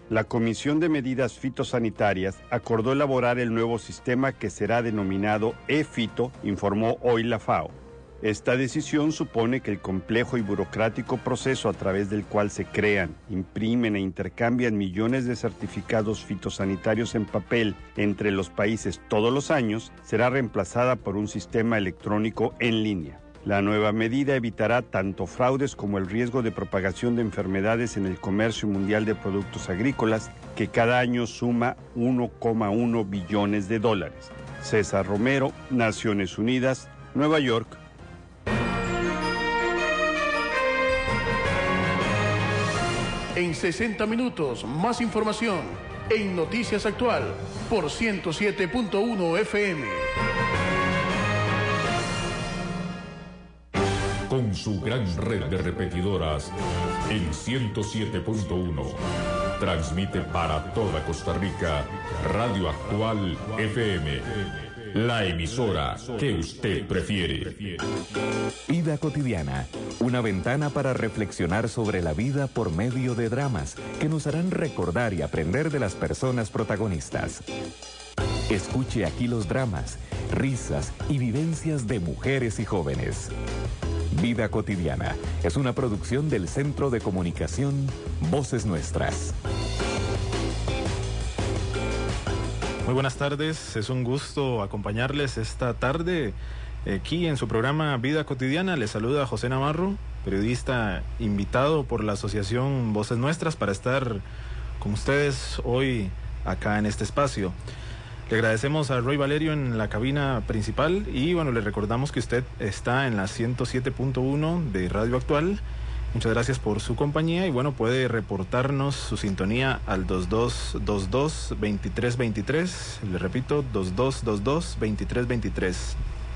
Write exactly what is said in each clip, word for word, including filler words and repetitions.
La Comisión de Medidas Fitosanitarias acordó elaborar el nuevo sistema que será denominado E-Fito, informó hoy la FAO. Esta decisión supone que el complejo y burocrático proceso a través del cual se crean, imprimen e intercambian millones de certificados fitosanitarios en papel entre los países todos los años será reemplazada por un sistema electrónico en línea. La nueva medida evitará tanto fraudes como el riesgo de propagación de enfermedades en el comercio mundial de productos agrícolas, que cada año suma uno coma uno billones de dólares. César Romero, Naciones Unidas, Nueva York. En sesenta minutos, más información en Noticias Actual por ciento siete punto uno F M. Con su gran red de repetidoras en ciento siete punto uno. Transmite para toda Costa Rica Radio Actual F M, la emisora que usted prefiere. Vida cotidiana, una ventana para reflexionar sobre la vida por medio de dramas que nos harán recordar y aprender de las personas protagonistas. Escuche aquí los dramas, risas y vivencias de mujeres y jóvenes. Vida cotidiana es una producción del Centro de Comunicación Voces Nuestras. Muy buenas tardes, es un gusto acompañarles esta tarde aquí en su programa Vida Cotidiana. Les saluda José Navarro, periodista invitado por la Asociación Voces Nuestras para estar con ustedes hoy acá en este espacio. Le agradecemos a Roy Valerio en la cabina principal y bueno, le recordamos que usted está en la ciento siete punto uno de Radio Actual. Muchas gracias por su compañía y bueno, puede reportarnos su sintonía al dos dos dos dos, veintitrés veintitrés. Le repito, dos dos dos dos, veintitrés veintitrés.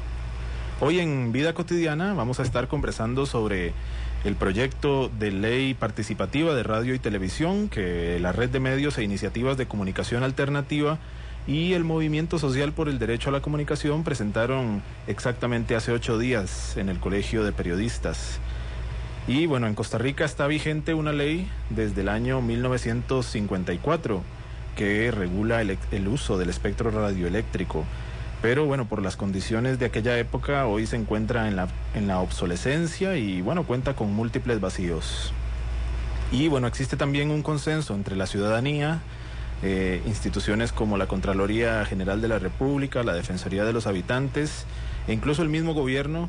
Hoy en Vida Cotidiana vamos a estar conversando sobre el proyecto de ley participativa de radio y televisión que la Red de Medios e Iniciativas de Comunicación Alternativa y el Movimiento Social por el Derecho a la Comunicación presentaron exactamente hace ocho días en el Colegio de Periodistas. Y bueno, en Costa Rica está vigente una ley desde el año mil novecientos cincuenta y cuatro que regula el, el uso del espectro radioeléctrico. Pero bueno, por las condiciones de aquella época, hoy se encuentra en la, en la obsolescencia y bueno, cuenta con múltiples vacíos. Y bueno, existe también un consenso entre la ciudadanía, Eh, instituciones como la Contraloría General de la República, la Defensoría de los Habitantes e incluso el mismo gobierno,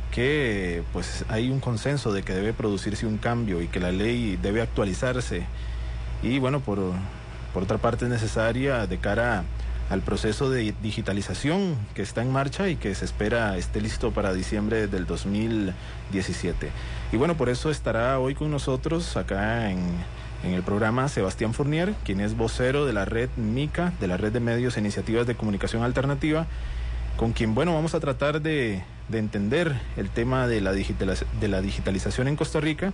que pues hay un consenso de que debe producirse un cambio y que la ley debe actualizarse. Y bueno, por, por otra parte es necesaria de cara al proceso de digitalización que está en marcha y que se espera esté listo para diciembre del dos mil diecisiete. Y bueno, por eso estará hoy con nosotros acá en En el programa Sebastián Fournier, quien es vocero de la red MICA, de la Red de Medios e Iniciativas de Comunicación Alternativa, con quien, bueno, vamos a tratar de, de entender el tema de la, digitaliz- de la digitalización en Costa Rica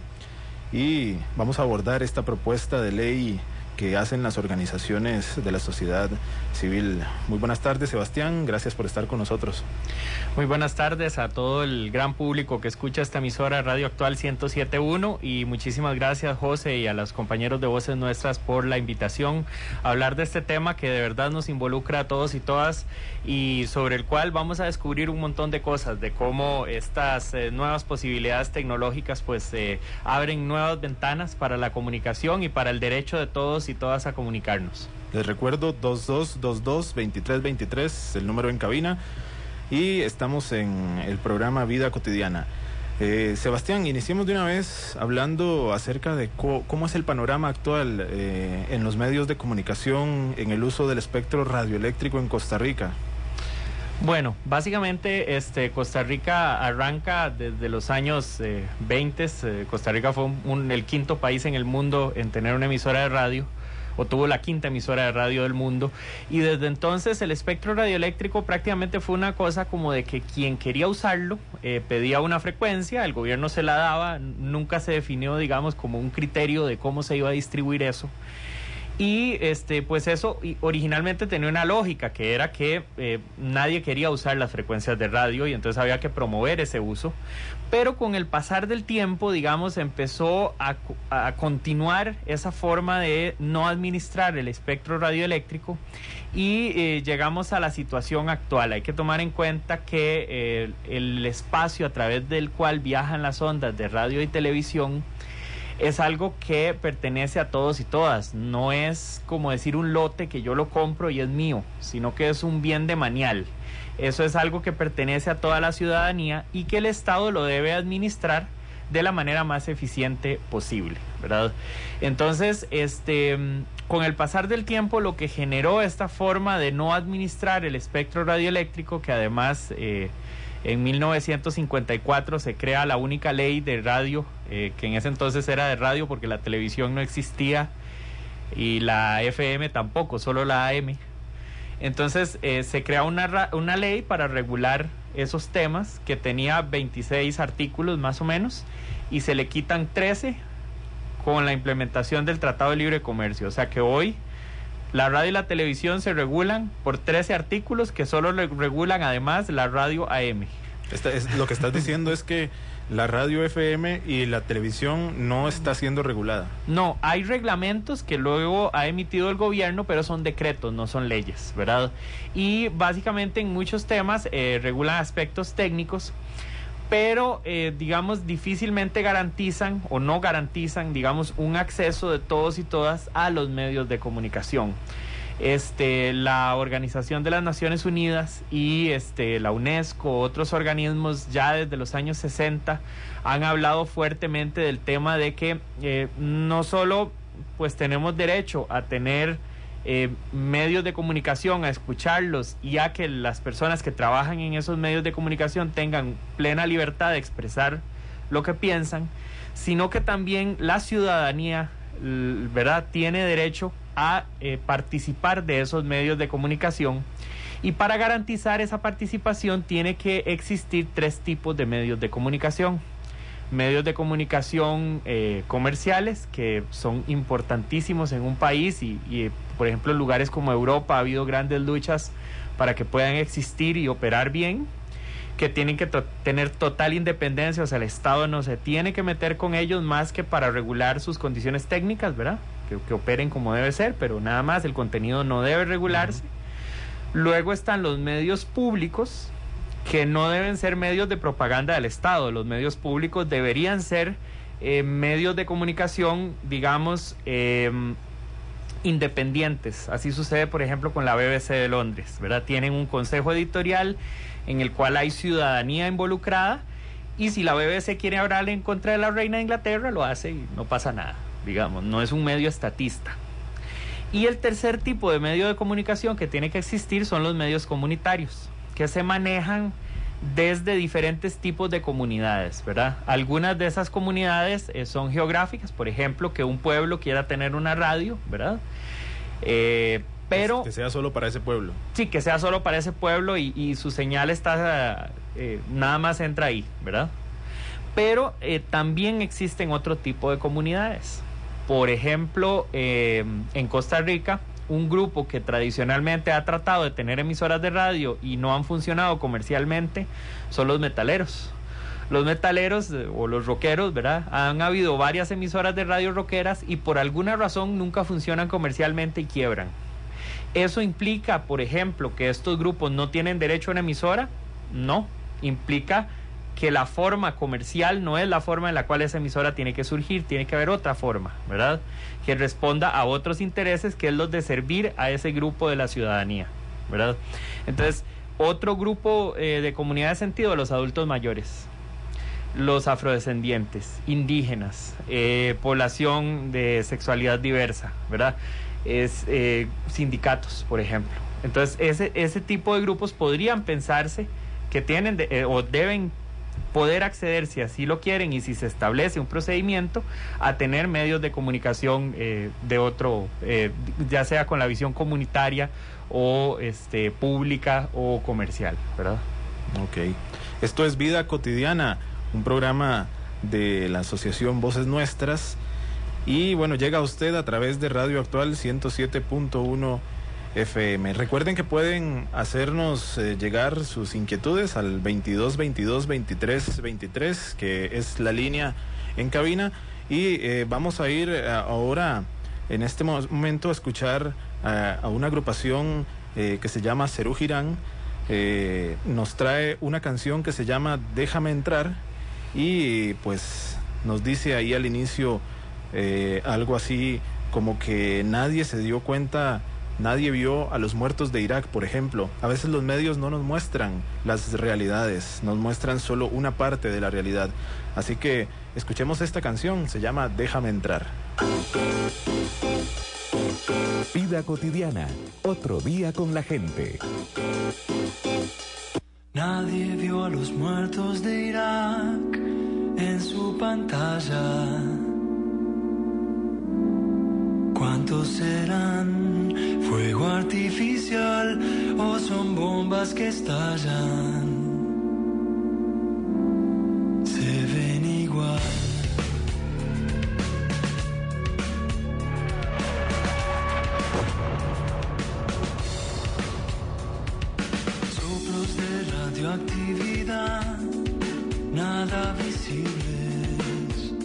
y vamos a abordar esta propuesta de ley que hacen las organizaciones de la sociedad civil. Muy buenas tardes, Sebastián, gracias por estar con nosotros. Muy buenas tardes a todo el gran público que escucha esta emisora Radio Actual ciento siete punto uno y muchísimas gracias, José, y a los compañeros de Voces Nuestras por la invitación a hablar de este tema que de verdad nos involucra a todos y todas y sobre el cual vamos a descubrir un montón de cosas, de cómo estas eh, nuevas posibilidades tecnológicas pues eh, abren nuevas ventanas para la comunicación y para el derecho de todos y todas a comunicarnos. Les recuerdo dos dos dos dos, veintitrés veintitrés, el número en cabina, y estamos en el programa Vida Cotidiana. Eh, Sebastián, iniciemos de una vez hablando acerca de co- cómo es el panorama actual eh, en los medios de comunicación en el uso del espectro radioeléctrico en Costa Rica. Bueno, básicamente este, Costa Rica arranca desde los años eh, veinte. Eh, Costa Rica fue un, un, el quinto país en el mundo en tener una emisora de radio, o tuvo la quinta emisora de radio del mundo, y desde entonces el espectro radioeléctrico prácticamente fue una cosa como de que quien quería usarlo eh, pedía una frecuencia, el gobierno se la daba, nunca se definió, digamos, como un criterio de cómo se iba a distribuir eso. Y este, pues eso originalmente tenía una lógica, que era que eh, nadie quería usar las frecuencias de radio y entonces había que promover ese uso. Pero con el pasar del tiempo, digamos, empezó a, a continuar esa forma de no administrar el espectro radioeléctrico y eh, llegamos a la situación actual. Hay que tomar en cuenta que eh, el espacio a través del cual viajan las ondas de radio y televisión es algo que pertenece a todos y todas. No es como decir un lote que yo lo compro y es mío, sino que es un bien de manial. Eso es algo que pertenece a toda la ciudadanía y que el Estado lo debe administrar de la manera más eficiente posible, ¿verdad? Entonces, este, con el pasar del tiempo, lo que generó esta forma de no administrar el espectro radioeléctrico, que además eh, en mil novecientos cincuenta y cuatro se crea la única ley de radio, eh, que en ese entonces era de radio porque la televisión no existía y la F M tampoco, solo la A M. Entonces eh, se crea una, una ley para regular esos temas que tenía veintiséis artículos más o menos y se le quitan trece con la implementación del Tratado de Libre Comercio. O sea que hoy la radio y la televisión se regulan por trece artículos que solo regulan además la radio A M. Esta es, lo que estás diciendo es que la radio F M y la televisión no está siendo regulada. No, hay reglamentos que luego ha emitido el gobierno, pero son decretos, no son leyes, ¿verdad? Y básicamente en muchos temas eh, regulan aspectos técnicos, pero eh, digamos difícilmente garantizan o no garantizan, digamos, un acceso de todos y todas a los medios de comunicación. Este, la Organización de las Naciones Unidas y este, la UNESCO, otros organismos ya desde los años sesenta han hablado fuertemente del tema de que eh, no solo pues tenemos derecho a tener eh, medios de comunicación, a escucharlos y a que las personas que trabajan en esos medios de comunicación tengan plena libertad de expresar lo que piensan, sino que también la ciudadanía, ¿verdad?, tiene derecho a eh, participar de esos medios de comunicación, y para garantizar esa participación tiene que existir tres tipos de medios de comunicación. Medios de comunicación eh, comerciales, que son importantísimos en un país y, y por ejemplo en lugares como Europa ha habido grandes luchas para que puedan existir y operar bien, que tienen que to- tener total independencia, o sea, el Estado no se tiene que meter con ellos más que para regular sus condiciones técnicas, ¿verdad? Que, que operen como debe ser, pero nada más, el contenido no debe regularse. Uh-huh. Luego están los medios públicos, que no deben ser medios de propaganda del Estado. Los medios públicos deberían ser eh, medios de comunicación, digamos, eh, independientes. Así sucede, por ejemplo, con la B B C de Londres, ¿verdad? Tienen un consejo editorial en el cual hay ciudadanía involucrada, y si la B B C quiere hablar en contra de la reina de Inglaterra, lo hace y no pasa nada, digamos, no es un medio estatista. Y el tercer tipo de medio de comunicación que tiene que existir son los medios comunitarios, que se manejan desde diferentes tipos de comunidades, ¿verdad? Algunas de esas comunidades eh, son geográficas, por ejemplo, que un pueblo quiera tener una radio, ¿verdad? Eh, pero... Que sea solo para ese pueblo. Sí, que sea solo para ese pueblo y, y su señal está, eh, nada más entra ahí, ¿verdad? Pero eh, también existen otro tipo de comunidades. Por ejemplo, eh, en Costa Rica, un grupo que tradicionalmente ha tratado de tener emisoras de radio y no han funcionado comercialmente son los metaleros. Los metaleros eh, o los rockeros, ¿verdad? Han habido varias emisoras de radio rockeras y por alguna razón nunca funcionan comercialmente y quiebran. ¿Eso implica, por ejemplo, que estos grupos no tienen derecho a una emisora? No, implica que la forma comercial no es la forma en la cual esa emisora tiene que surgir, tiene que haber otra forma, ¿verdad?, que responda a otros intereses, que es los de servir a ese grupo de la ciudadanía, ¿verdad? Entonces, otro grupo eh, de comunidad de sentido, los adultos mayores, los afrodescendientes, indígenas, eh, población de sexualidad diversa, ¿verdad?, es eh, sindicatos, por ejemplo. Entonces, ese, ese tipo de grupos podrían pensarse que tienen de, eh, o deben poder acceder, si así lo quieren y si se establece un procedimiento, a tener medios de comunicación eh, de otro, eh, ya sea con la visión comunitaria o este, pública o comercial, ¿verdad? Ok. Esto es Vida Cotidiana, un programa de la Asociación Voces Nuestras, Y bueno, llega a usted a través de Radio Actual ciento siete punto uno F M. Recuerden que pueden hacernos eh, llegar sus inquietudes al veintidós veintidós veintitrés veintitrés, que es la línea en cabina. Y eh, vamos a ir eh, ahora, en este momento, a escuchar eh, a una agrupación eh, que se llama Serú Girán. Eh, nos trae una canción que se llama Déjame Entrar, y pues nos dice ahí al inicio eh, algo así como que nadie se dio cuenta, nadie vio a los muertos de Irak, por ejemplo. A veces los medios no nos muestran las realidades, nos muestran solo una parte de la realidad. Así que escuchemos esta canción, se llama Déjame Entrar. Vida cotidiana, otro día con la gente. Nadie vio a los muertos de Irak en su pantalla. ¿Cuántos serán? ¿Fuego artificial o son bombas que estallan? Se ven igual. Soplos de radioactividad, nada visibles.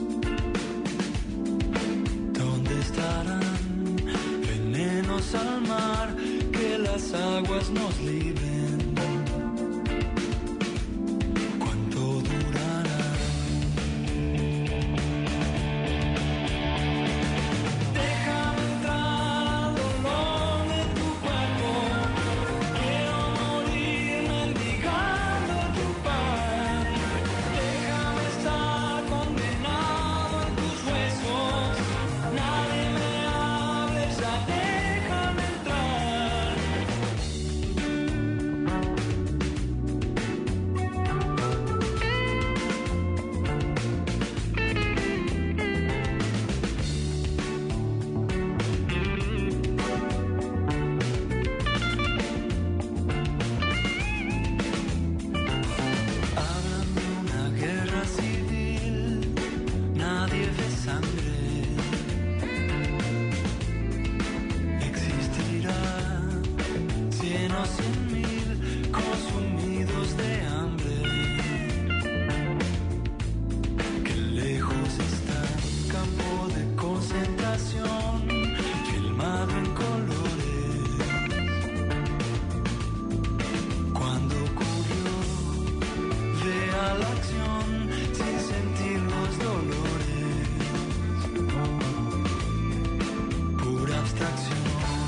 ¿Dónde estarán? Venenos al mar, que las aguas nos libren. ¿Cuánto durará? Déjame entrar al dolor de tu cuerpo. Quiero morir mendigando tu paz. Déjame estar condenado en tus huesos. Nadie me hable, ya déjame entrar. Hablan de una guerra civil, nadie ve sangre. Existirá cien o cien mil consumidos de hambre. Que lejos está un campo de concentración, filmado en colores. Cuando ocurrió, vea la acción sin sentir los dolores. Pura abstracción.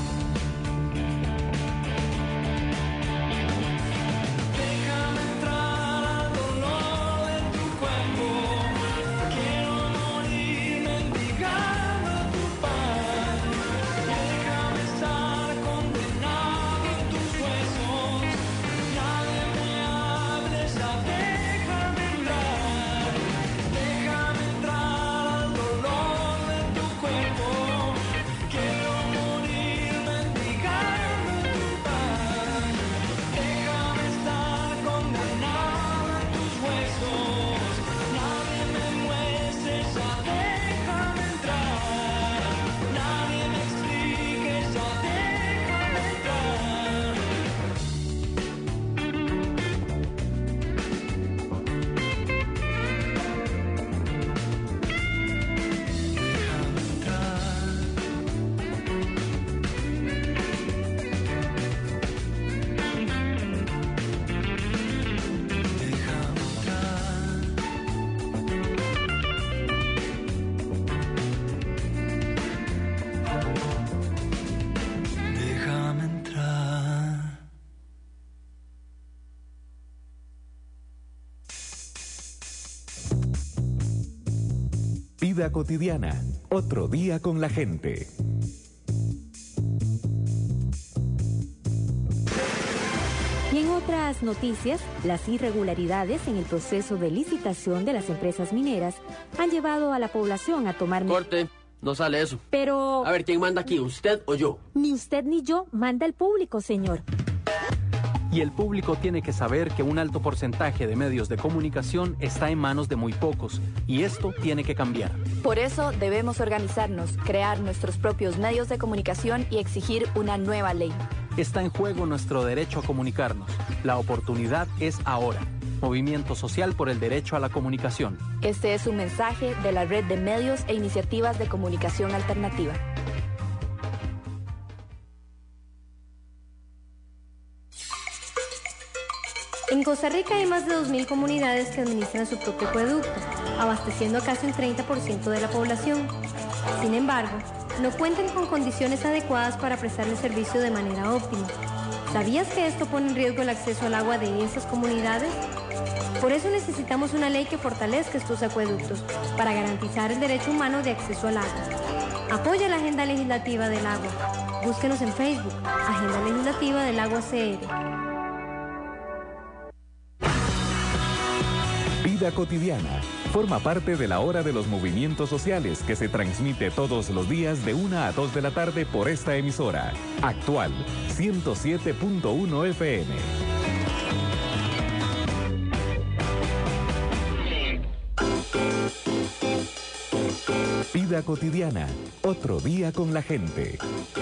Déjame entrar al dolor de tu cuerpo. Quiero morir mendigando tu paz. Déjame estar condenado en tus huesos. Nadie me hable, ya déjame entrar. Déjame entrar al dolor de tu cuerpo. Quiero morir mendigando tu paz. Déjame estar condenado en tus huesos. Nadie me muestre, ya déjame entrar. Nadie me explique, ya déjame entrar. Déjame entrar. Déjame entrar. Déjame entrar. Vida cotidiana, otro día con la gente. Y en otras noticias, las irregularidades en el proceso de licitación de las empresas mineras han llevado a la población a tomar... Corte, no sale eso. Pero... A ver, ¿quién manda aquí, usted o yo? Ni usted ni yo manda el público, señor. Y el público tiene que saber que un alto porcentaje de medios de comunicación está en manos de muy pocos, y esto tiene que cambiar. Por eso debemos organizarnos, crear nuestros propios medios de comunicación y exigir una nueva ley. Está en juego nuestro derecho a comunicarnos. La oportunidad es ahora. Movimiento Social por el Derecho a la Comunicación. Este es un mensaje de la Red de Medios e Iniciativas de Comunicación Alternativa. En Costa Rica hay más de dos mil comunidades que administran su propio acueducto, abasteciendo a casi un treinta por ciento de la población. Sin embargo, no cuentan con condiciones adecuadas para prestarle servicio de manera óptima. ¿Sabías que esto pone en riesgo el acceso al agua de esas comunidades? Por eso necesitamos una ley que fortalezca estos acueductos para garantizar el derecho humano de acceso al agua. Apoya la Agenda Legislativa del Agua. Búsquenos en Facebook, Agenda Legislativa del Agua C R. Vida cotidiana forma parte de la hora de los movimientos sociales que se transmite todos los días de una a dos de la tarde por esta emisora. Actual ciento siete punto uno F M. Vida cotidiana, otro día con la gente.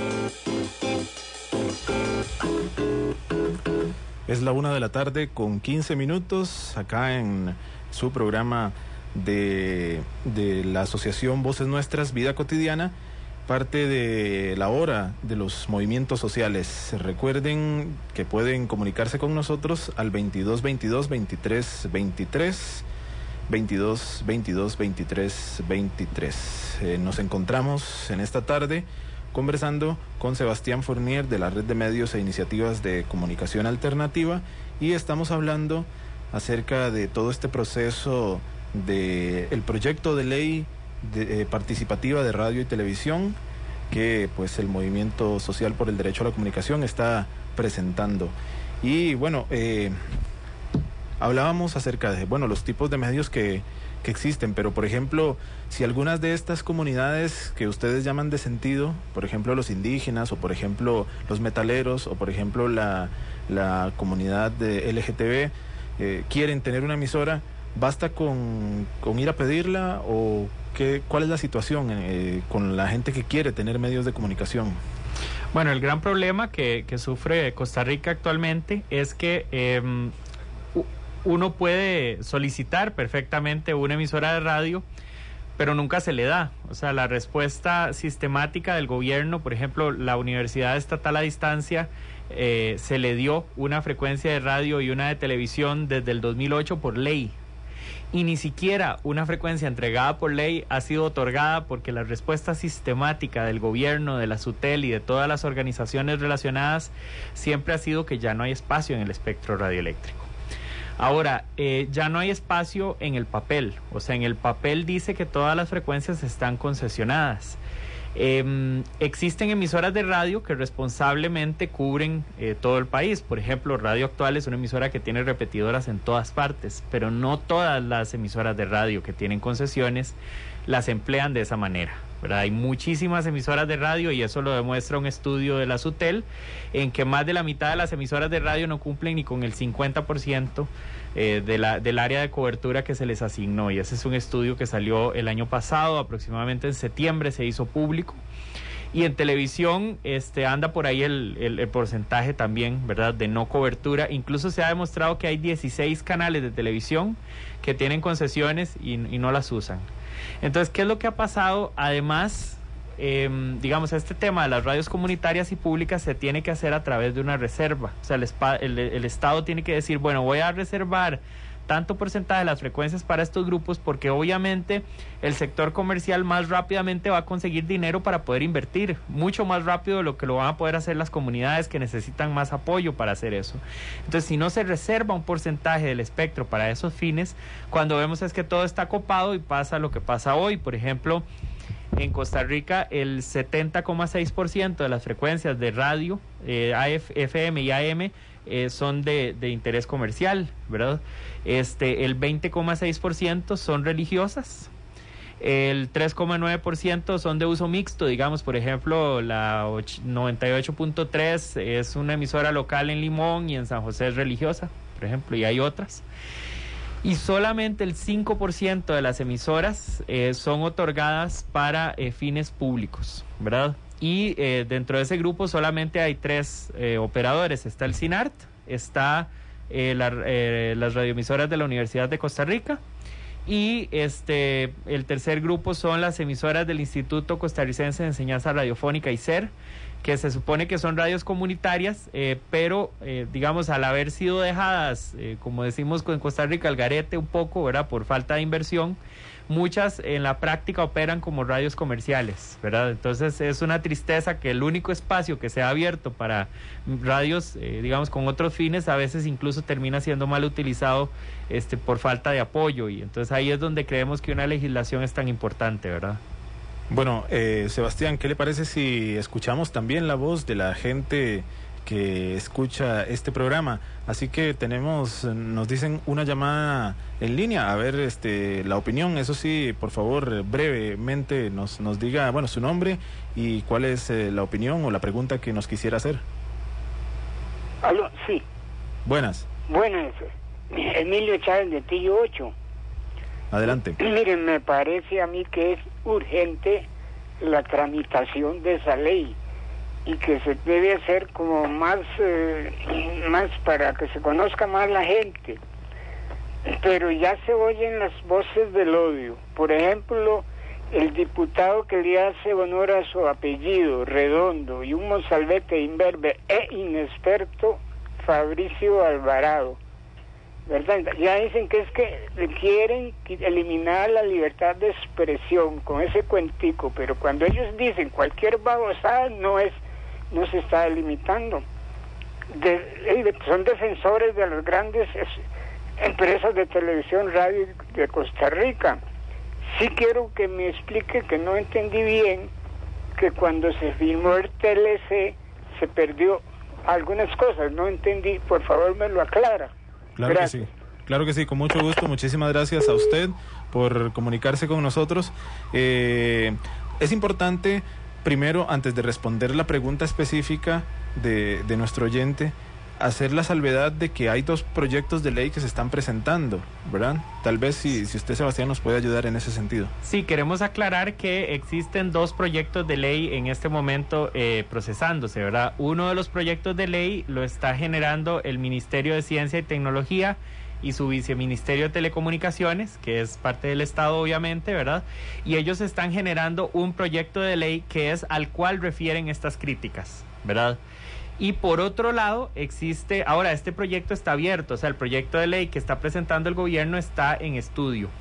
Es la una de la tarde con quince minutos acá en su programa de, de la Asociación Voces Nuestras, Vida Cotidiana, parte de la hora de los movimientos sociales. Recuerden que pueden comunicarse con nosotros al veintidós veintidós veintitrés veintitrés, veintidós veintidós veintitrés veintitrés. Eh, nos encontramos en esta tarde conversando con Sebastián Fournier de la Red de Medios e Iniciativas de Comunicación Alternativa, y estamos hablando acerca de todo este proceso de el proyecto de ley de, eh, participativa de radio y televisión que pues el Movimiento Social por el Derecho a la Comunicación está presentando. Y bueno, eh, hablábamos acerca de bueno los tipos de medios que que existen, pero por ejemplo, si algunas de estas comunidades que ustedes llaman de sentido, por ejemplo los indígenas, o por ejemplo los metaleros, o por ejemplo la, la comunidad de L G T B, eh, quieren tener una emisora, ¿basta con, con ir a pedirla? ¿O qué, cuál es la situación eh, con la gente que quiere tener medios de comunicación? Bueno, el gran problema que, que sufre Costa Rica actualmente es que eh, uno puede solicitar perfectamente una emisora de radio, pero nunca se le da. O sea, la respuesta sistemática del gobierno, por ejemplo, la Universidad Estatal a Distancia, eh, se le dio una frecuencia de radio y una de televisión desde el dos mil ocho por ley. Y ni siquiera una frecuencia entregada por ley ha sido otorgada, porque la respuesta sistemática del gobierno, de la SUTEL y de todas las organizaciones relacionadas siempre ha sido que ya no hay espacio en el espectro radioeléctrico. Ahora, eh, ya no hay espacio en el papel, o sea, en el papel dice que todas las frecuencias están concesionadas. Eh, existen emisoras de radio que responsablemente cubren eh, todo el país. Por ejemplo, Radio Actual es una emisora que tiene repetidoras en todas partes, pero no todas las emisoras de radio que tienen concesiones las emplean de esa manera, ¿verdad? Hay muchísimas emisoras de radio, y eso lo demuestra un estudio de la SUTEL, en que más de la mitad de las emisoras de radio no cumplen ni con el cincuenta por ciento eh, de la, del área de cobertura que se les asignó, y ese es un estudio que salió el año pasado, aproximadamente en septiembre se hizo público. Y en televisión este anda por ahí el, el, el porcentaje también, ¿verdad?, de no cobertura. Incluso se ha demostrado que hay dieciséis canales de televisión que tienen concesiones y, y no las usan. Entonces, ¿qué es lo que ha pasado? Además, eh, digamos, este tema de las radios comunitarias y públicas se tiene que hacer a través de una reserva. O sea, el, el, el Estado tiene que decir, bueno, voy a reservar tanto porcentaje de las frecuencias para estos grupos, porque obviamente el sector comercial más rápidamente va a conseguir dinero para poder invertir, mucho más rápido de lo que lo van a poder hacer las comunidades, que necesitan más apoyo para hacer eso. Entonces, si no se reserva un porcentaje del espectro para esos fines, cuando vemos es que todo está copado y pasa lo que pasa hoy. Por ejemplo, en Costa Rica el setenta coma seis por ciento de las frecuencias de radio, eh, A F, F M y A M, eh, son de, de interés comercial, ¿verdad? Este, el veinte coma seis por ciento son religiosas, El tres coma nueve por ciento son de uso mixto, digamos, por ejemplo, la noventa y ocho punto tres es una emisora local en Limón y en San José es religiosa, por ejemplo, y hay otras. Y solamente el cinco por ciento de las emisoras eh, son otorgadas para eh, fines públicos, ¿verdad? Y eh, dentro de ese grupo solamente hay tres eh, operadores. Está el CINART, está eh, la, eh, las radioemisoras de la Universidad de Costa Rica, y este el tercer grupo son las emisoras del Instituto Costarricense de Enseñanza Radiofónica, I C E R, que se supone que son radios comunitarias, eh, pero eh, digamos, al haber sido dejadas, eh, como decimos en Costa Rica, al garete un poco, ¿verdad?, por falta de inversión, muchas en la práctica operan como radios comerciales, ¿verdad? Entonces es una tristeza que el único espacio que se ha abierto para radios, eh, digamos, con otros fines, a veces incluso termina siendo mal utilizado este, por falta de apoyo, y entonces ahí es donde creemos que una legislación es tan importante, ¿verdad? Bueno, eh, Sebastián, ¿qué le parece si escuchamos también la voz de la gente que escucha este programa? Así que tenemos, nos dicen, una llamada en línea, a ver este la opinión. Eso sí, por favor, brevemente nos, nos diga, bueno, su nombre y cuál es eh, la opinión o la pregunta que nos quisiera hacer. Aló, sí. Buenas. Buenas, Emilio Chávez de Tillo ocho. Adelante. Miren, me parece a mí que es urgente la tramitación de esa ley y que se debe hacer como más, eh, más para que se conozca más la gente. Pero ya se oyen las voces del odio. Por ejemplo, el diputado que le hace honor a su apellido, Redondo, y un mozalbete imberbe e inexperto, Fabricio Alvarado, ¿verdad? Ya dicen que es que quieren eliminar la libertad de expresión con ese cuentico, pero cuando ellos dicen cualquier babosada, no es, no se está limitando. De, de, son defensores de las grandes es, empresas de televisión, radio de Costa Rica. Sí quiero que me explique, que no entendí bien, que cuando se filmó el T L C se perdió algunas cosas, no entendí, por favor me lo aclara. Claro Gracias. que sí, claro que sí, con mucho gusto. Muchísimas gracias a usted por comunicarse con nosotros. Eh, es importante, primero, antes de responder la pregunta específica de, de nuestro oyente, hacer la salvedad de que hay dos proyectos de ley que se están presentando, ¿verdad? Tal vez si, si usted, Sebastián, nos puede ayudar en ese sentido. Sí, queremos aclarar que existen dos proyectos de ley en este momento eh, procesándose, ¿verdad? Uno de los proyectos de ley lo está generando el Ministerio de Ciencia y Tecnología y su viceministerio de Telecomunicaciones, que es parte del Estado, obviamente, ¿verdad? Y ellos están generando un proyecto de ley que es al cual refieren estas críticas, ¿verdad? Y por otro lado, existe, ahora este proyecto está abierto, o sea, el proyecto de ley que está presentando el gobierno está en estudio.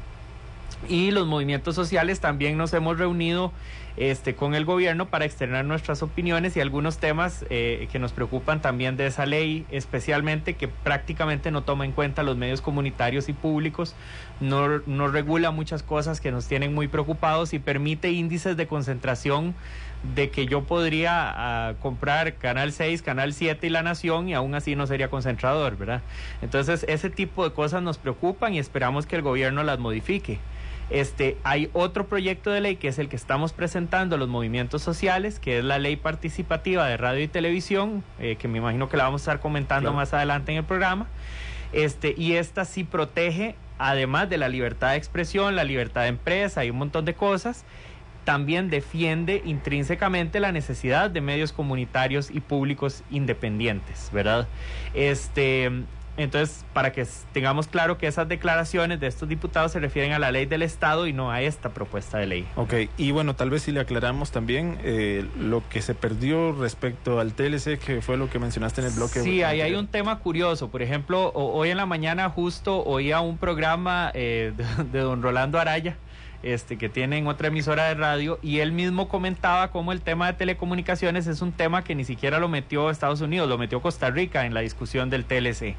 Y los movimientos sociales también nos hemos reunido este, con el gobierno para externar nuestras opiniones y algunos temas eh, que nos preocupan también de esa ley, especialmente que prácticamente no toma en cuenta los medios comunitarios y públicos, no, no regula muchas cosas que nos tienen muy preocupados y permite índices de concentración de que yo podría uh, comprar Canal seis, Canal siete y La Nación y aún así no sería concentrador, ¿verdad? Entonces ese tipo de cosas nos preocupan y esperamos que el gobierno las modifique. Este, hay otro proyecto de ley que es el que estamos presentando los movimientos sociales, que es la ley participativa de radio y televisión, eh, que me imagino que la vamos a estar comentando claro. más adelante en el programa. Este, y esta sí protege, además de la libertad de expresión, la libertad de empresa y un montón de cosas, también defiende intrínsecamente la necesidad de medios comunitarios y públicos independientes, ¿verdad? Este, entonces, para que tengamos claro que esas declaraciones de estos diputados se refieren a la ley del Estado y no a esta propuesta de ley. Ok, y bueno, tal vez si le aclaramos también eh, lo que se perdió respecto al T L C, que fue lo que mencionaste en el bloque. Sí, ahí hay un tema curioso. Por ejemplo, hoy en la mañana justo oía un programa eh, de, de don Rolando Araya, Este, que tienen otra emisora de radio, y él mismo comentaba cómo el tema de telecomunicaciones es un tema que ni siquiera lo metió Estados Unidos, lo metió Costa Rica en la discusión del T L C.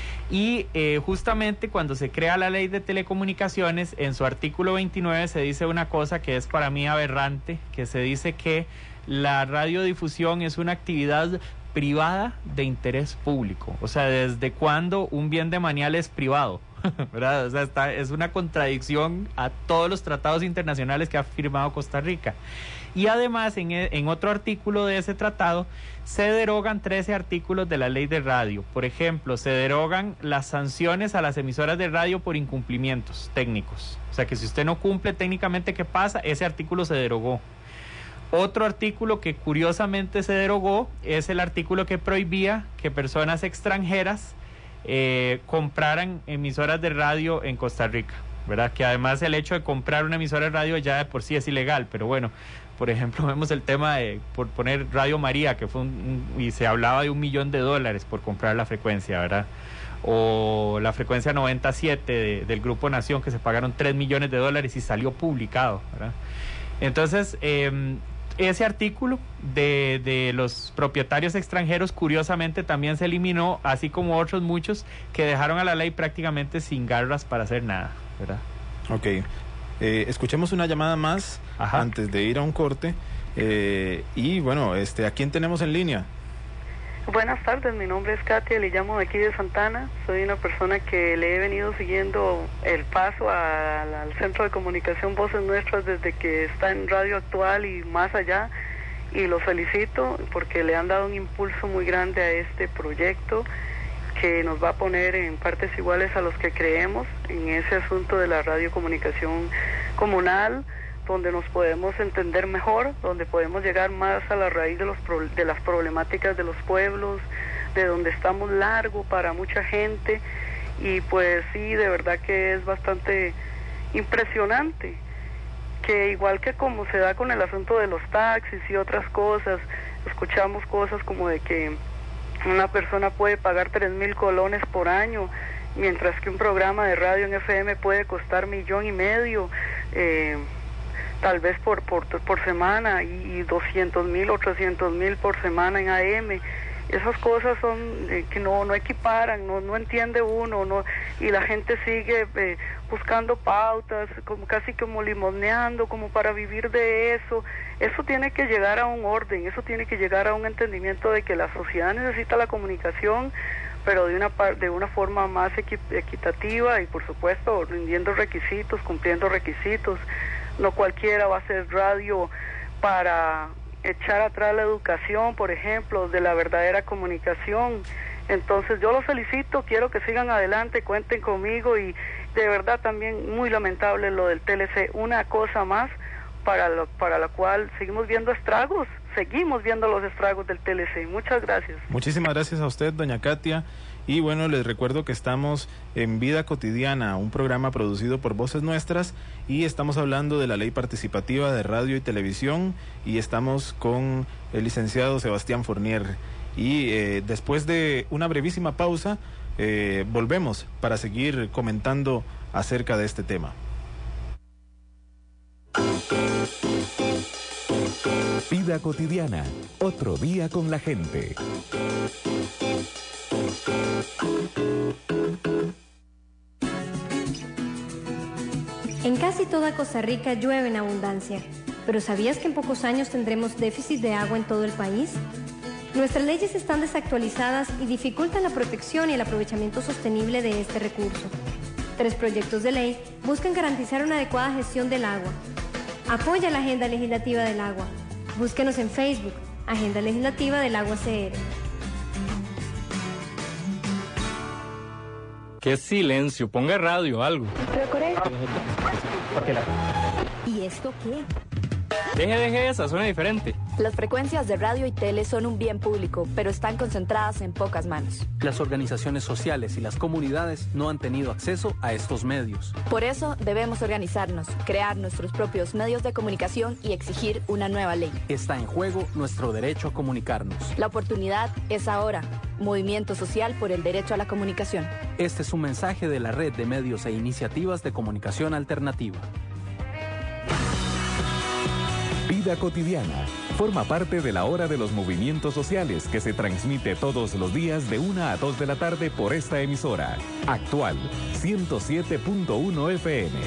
Y eh, justamente cuando se crea la ley de telecomunicaciones, en su artículo veintinueve se dice una cosa que es para mí aberrante, que se dice que la radiodifusión es una actividad privada de interés público. O sea, ¿desde cuándo un bien demanial es privado? ¿verdad? O sea, está, es una contradicción a todos los tratados internacionales que ha firmado Costa Rica. Y además, en, en otro artículo de ese tratado, se derogan trece artículos de la ley de radio. Por ejemplo, se derogan las sanciones a las emisoras de radio por incumplimientos técnicos. O sea, que si usted no cumple técnicamente, ¿qué pasa? Ese artículo se derogó. Otro artículo que curiosamente se derogó es el artículo que prohibía que personas extranjeras eh, compraran emisoras de radio en Costa Rica, ¿verdad? Que además el hecho de comprar una emisora de radio ya de por sí es ilegal, pero bueno, por ejemplo, vemos el tema de, por poner Radio María, que fue un, un, y se hablaba de un millón de dólares por comprar la frecuencia, ¿verdad? O la frecuencia noventa y siete de, del Grupo Nación, que se pagaron tres millones de dólares y salió publicado, ¿verdad? Entonces, eh, ese artículo de, de los propietarios extranjeros, curiosamente, también se eliminó, así como otros muchos que dejaron a la ley prácticamente sin garras para hacer nada, ¿verdad? Ok. Eh, escuchemos una llamada más. Ajá. Antes de ir a un corte. Eh, y bueno, este, ¿a quién tenemos en línea? Buenas tardes, mi nombre es Katia, le llamo de aquí de Santana. Soy una persona que le he venido siguiendo el paso a, a, al Centro de Comunicación Voces Nuestras desde que está en Radio Actual y más allá. Y los felicito porque le han dado un impulso muy grande a este proyecto que nos va a poner en partes iguales a los que creemos en ese asunto de la radiocomunicación comunal, donde nos podemos entender mejor, donde podemos llegar más a la raíz de, los de las problemáticas de los pueblos, de donde estamos largo para mucha gente, y pues sí, de verdad que es bastante impresionante, que igual que como se da con el asunto de los taxis y otras cosas, escuchamos cosas como de que una persona puede pagar tres mil colones por año, mientras que un programa de radio en F M puede costar millón y medio, eh, tal vez por, por, por semana, y, y doscientos mil o trescientos mil por semana en A M. Esas cosas son eh, que no, no equiparan, no, no entiende uno, no, y la gente sigue eh, buscando pautas, como, casi como limoneando, como para vivir de eso. Eso tiene que llegar a un orden, eso tiene que llegar a un entendimiento de que la sociedad necesita la comunicación, pero de una, de una forma más equitativa y, por supuesto, rindiendo requisitos, cumpliendo requisitos. No cualquiera va a hacer radio para echar atrás la educación, por ejemplo, de la verdadera comunicación. Entonces yo los felicito, quiero que sigan adelante, cuenten conmigo, y de verdad también muy lamentable lo del T L C, una cosa más para, lo, para la cual seguimos viendo estragos, seguimos viendo los estragos del T L C. Muchas gracias. Muchísimas gracias a usted, doña Katia. Y bueno, les recuerdo que estamos en Vida Cotidiana, un programa producido por Voces Nuestras, y estamos hablando de la ley participativa de radio y televisión, y estamos con el licenciado Sebastián Fournier. Y eh, después de una brevísima pausa, eh, volvemos para seguir comentando acerca de este tema. Vida Cotidiana, otro día con la gente. En casi toda Costa Rica llueve en abundancia, pero ¿sabías que en pocos años tendremos déficit de agua en todo el país? Nuestras leyes están desactualizadas y dificultan la protección y el aprovechamiento sostenible de este recurso. Tres proyectos de ley buscan garantizar una adecuada gestión del agua. Apoya la Agenda Legislativa del Agua. Búsquenos en Facebook, Agenda Legislativa del Agua C R. ¡Qué silencio! Ponga radio o algo. ¿Y esto qué? Deje, deje esa, suena diferente. Las frecuencias de radio y tele son un bien público, pero están concentradas en pocas manos. Las organizaciones sociales y las comunidades no han tenido acceso a estos medios. Por eso debemos organizarnos, crear nuestros propios medios de comunicación y exigir una nueva ley. Está en juego nuestro derecho a comunicarnos. La oportunidad es ahora. Movimiento Social por el Derecho a la Comunicación. Este es un mensaje de la Red de Medios e Iniciativas de Comunicación Alternativa. Vida Cotidiana forma parte de la hora de los movimientos sociales que se transmite todos los días de una a dos de la tarde por esta emisora. Actual ciento siete punto uno F M.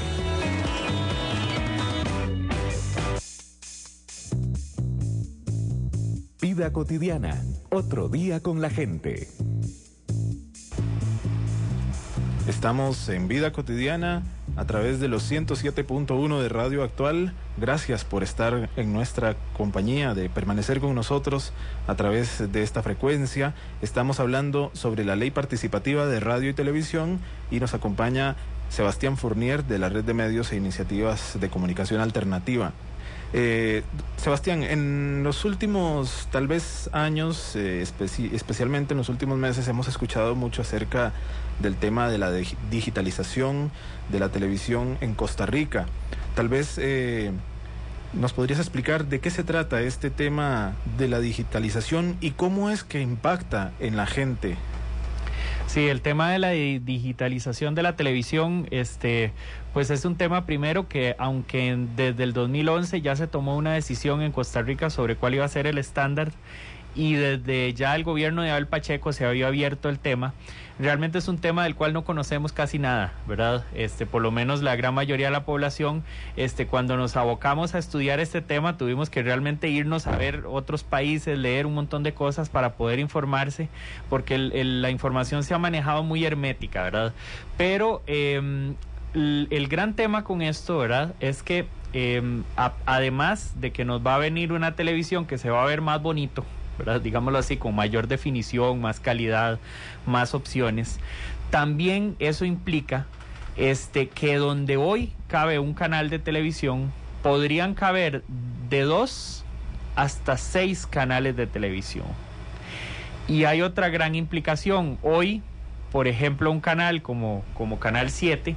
Vida Cotidiana, otro día con la gente. Estamos en Vida Cotidiana a través de los ciento siete punto uno de Radio Actual. Gracias por estar en nuestra compañía, de permanecer con nosotros a través de esta frecuencia. Estamos hablando sobre la ley participativa de radio y televisión y nos acompaña Sebastián Fournier de la Red de Medios e Iniciativas de Comunicación Alternativa. Eh, Sebastián, en los últimos tal vez años, eh, especi- especialmente en los últimos meses, hemos escuchado mucho acerca del tema de la de- digitalización de la televisión en Costa Rica. Tal vez eh, nos podrías explicar de qué se trata este tema de la digitalización y cómo es que impacta en la gente. Sí, el tema de la digitalización de la televisión, este, pues es un tema primero que, aunque en, desde el dos mil once ya se tomó una decisión en Costa Rica sobre cuál iba a ser el estándar, y desde ya el gobierno de Abel Pacheco se había abierto el tema. Realmente es un tema del cual no conocemos casi nada, ¿verdad? Este, por lo menos la gran mayoría de la población, este, cuando nos abocamos a estudiar este tema, tuvimos que realmente irnos a ver otros países, leer un montón de cosas para poder informarse, porque el, el, la información se ha manejado muy hermética, ¿verdad? Pero eh, el, el gran tema con esto, ¿verdad?, es que eh, a, además de que nos va a venir una televisión que se va a ver más bonito, ¿verdad?, digámoslo así, con mayor definición, más calidad, más opciones, también eso implica este, que donde hoy cabe un canal de televisión, podrían caber de dos hasta seis canales de televisión. Y hay otra gran implicación. Hoy, por ejemplo, un canal como, como Canal siete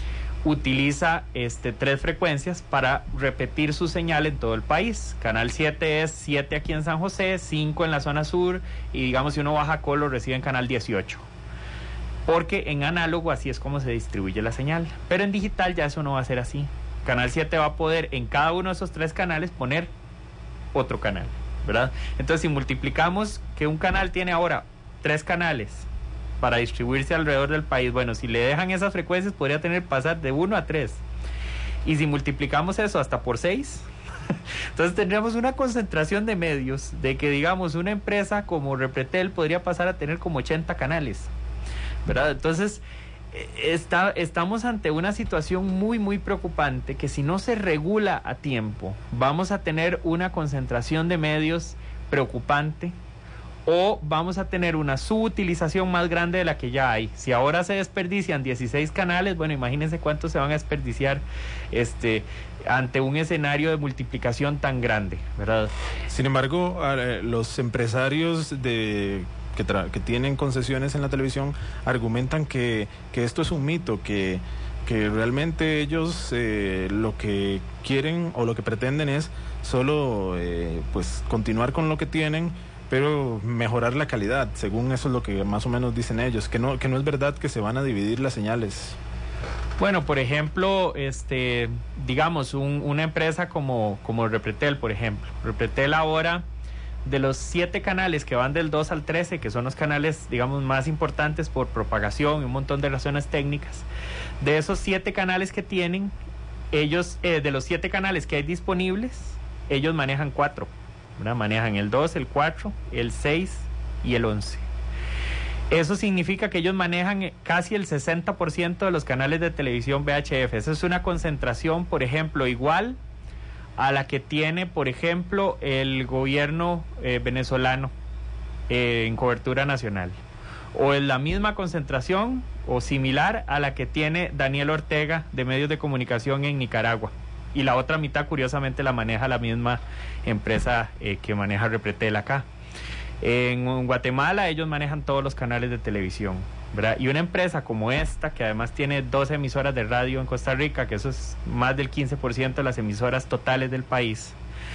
utiliza este, tres frecuencias para repetir su señal en todo el país. Canal siete es siete aquí en San José, cinco en la zona sur, y digamos si uno baja a Colo recibe en Canal dieciocho. Porque en análogo así es como se distribuye la señal. Pero en digital ya eso no va a ser así. Canal siete va a poder en cada uno de esos tres canales poner otro canal, ¿verdad? Entonces, si multiplicamos que un canal tiene ahora tres canales para distribuirse alrededor del país, bueno, si le dejan esas frecuencias podría tener pasar de uno a tres, y si multiplicamos eso hasta por seis, entonces tendríamos una concentración de medios de que, digamos, una empresa como Repretel podría pasar a tener como ochenta canales, ¿verdad? Entonces está, estamos ante una situación muy muy preocupante, que si no se regula a tiempo vamos a tener una concentración de medios preocupante, o vamos a tener una subutilización más grande de la que ya hay. Si ahora se desperdician dieciséis canales, bueno, imagínense cuántos se van a desperdiciar este, ante un escenario de multiplicación tan grande, ¿verdad? Sin embargo, los empresarios de que, tra- que tienen concesiones en la televisión argumentan que, que esto es un mito, que, que realmente ellos eh, lo que quieren o lo que pretenden es solo eh, pues continuar con lo que tienen, pero mejorar la calidad, según eso es lo que más o menos dicen ellos, que no, que no es verdad que se van a dividir las señales. Bueno, por ejemplo, este, digamos, un, una empresa como, como Repretel, por ejemplo. Repretel ahora, de los siete canales que van del dos al trece, que son los canales, digamos, más importantes por propagación y un montón de razones técnicas, de esos siete canales que tienen, ellos, eh, de los siete canales que hay disponibles, ellos manejan cuatro. ¿verdad? Manejan el dos, el cuatro, el seis y el once. Eso significa que ellos manejan casi el sesenta por ciento de los canales de televisión V H F. Esa es una concentración, por ejemplo, igual a la que tiene, por ejemplo, el gobierno eh, venezolano eh, en cobertura nacional. O es la misma concentración o similar a la que tiene Daniel Ortega de medios de comunicación en Nicaragua. Y la otra mitad, curiosamente, la maneja la misma empresa eh, que maneja Repretel acá. En Guatemala ellos manejan todos los canales de televisión, ¿verdad? Y una empresa como esta, que además tiene dos emisoras de radio en Costa Rica, que eso es más del quince por ciento de las emisoras totales del país,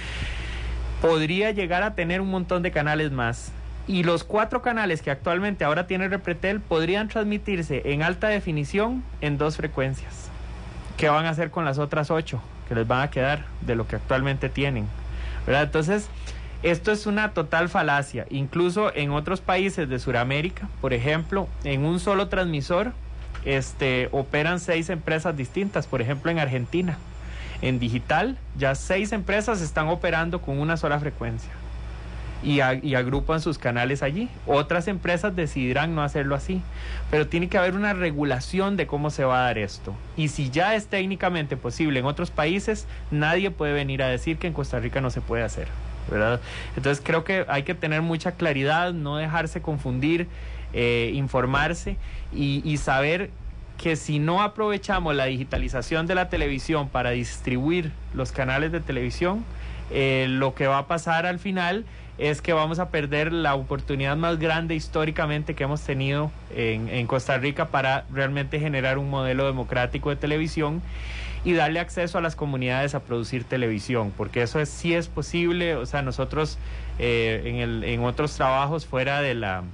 podría llegar a tener un montón de canales más. Y los cuatro canales que actualmente ahora tiene Repretel podrían transmitirse en alta definición en dos frecuencias. ¿Qué van a hacer con las otras ocho que les van a quedar de lo que actualmente tienen? ¿Verdad? Entonces, esto es una total falacia. Incluso en otros países de Sudamérica, por ejemplo, en un solo transmisor este, operan seis empresas distintas. Por ejemplo, en Argentina, en digital, ya seis empresas están operando con una sola frecuencia. y, a, y agrupan sus canales allí. Otras empresas decidirán no hacerlo así, pero tiene que haber una regulación de cómo se va a dar esto. Y si ya es técnicamente posible en otros países, nadie puede venir a decir que en Costa Rica no se puede hacer, ¿verdad? Entonces creo que hay que tener mucha claridad, no dejarse confundir, eh, informarse y, y saber que si no aprovechamos la digitalización de la televisión para distribuir los canales de televisión, eh, lo que va a pasar al final es que vamos a perder la oportunidad más grande históricamente que hemos tenido en, en Costa Rica para realmente generar un modelo democrático de televisión y darle acceso a las comunidades a producir televisión, porque eso es, sí es posible. O sea, nosotros eh, en, el, en otros trabajos fuera de la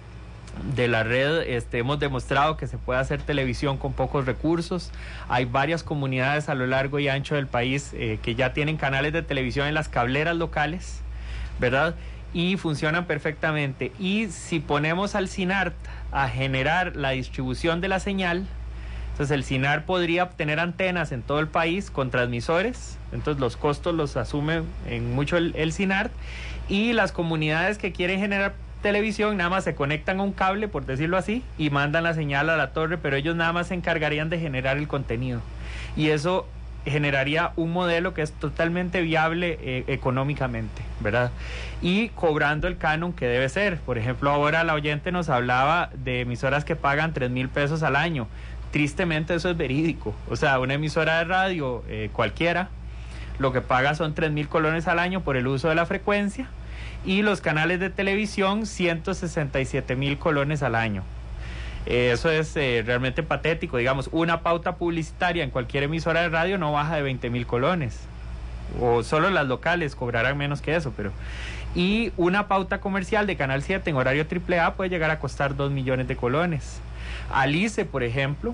de la red este, hemos demostrado que se puede hacer televisión con pocos recursos. Hay varias comunidades a lo largo y ancho del país eh, que ya tienen canales de televisión en las cableras locales, ¿verdad? Y funcionan perfectamente. Y si ponemos al CINART a generar la distribución de la señal, entonces el CINART podría obtener antenas en todo el país con transmisores, entonces los costos los asume en mucho el, el CINART, y las comunidades que quieren generar televisión nada más se conectan a un cable, por decirlo así, y mandan la señal a la torre, pero ellos nada más se encargarían de generar el contenido, y eso generaría un modelo que es totalmente viable eh, económicamente, ¿verdad? Y cobrando el canon que debe ser. Por ejemplo, ahora la oyente nos hablaba de emisoras que pagan tres mil pesos al año. Tristemente eso es verídico. O sea, una emisora de radio eh, cualquiera lo que paga son tres mil colones al año por el uso de la frecuencia, y los canales de televisión ciento sesenta y siete mil colones al año. Eh, eso es eh, realmente patético. Digamos, una pauta publicitaria en cualquier emisora de radio no baja de veinte mil colones, o solo las locales cobrarán menos que eso, pero y una pauta comercial de Canal siete en horario triple A puede llegar a costar dos millones de colones. Al I C E, por ejemplo,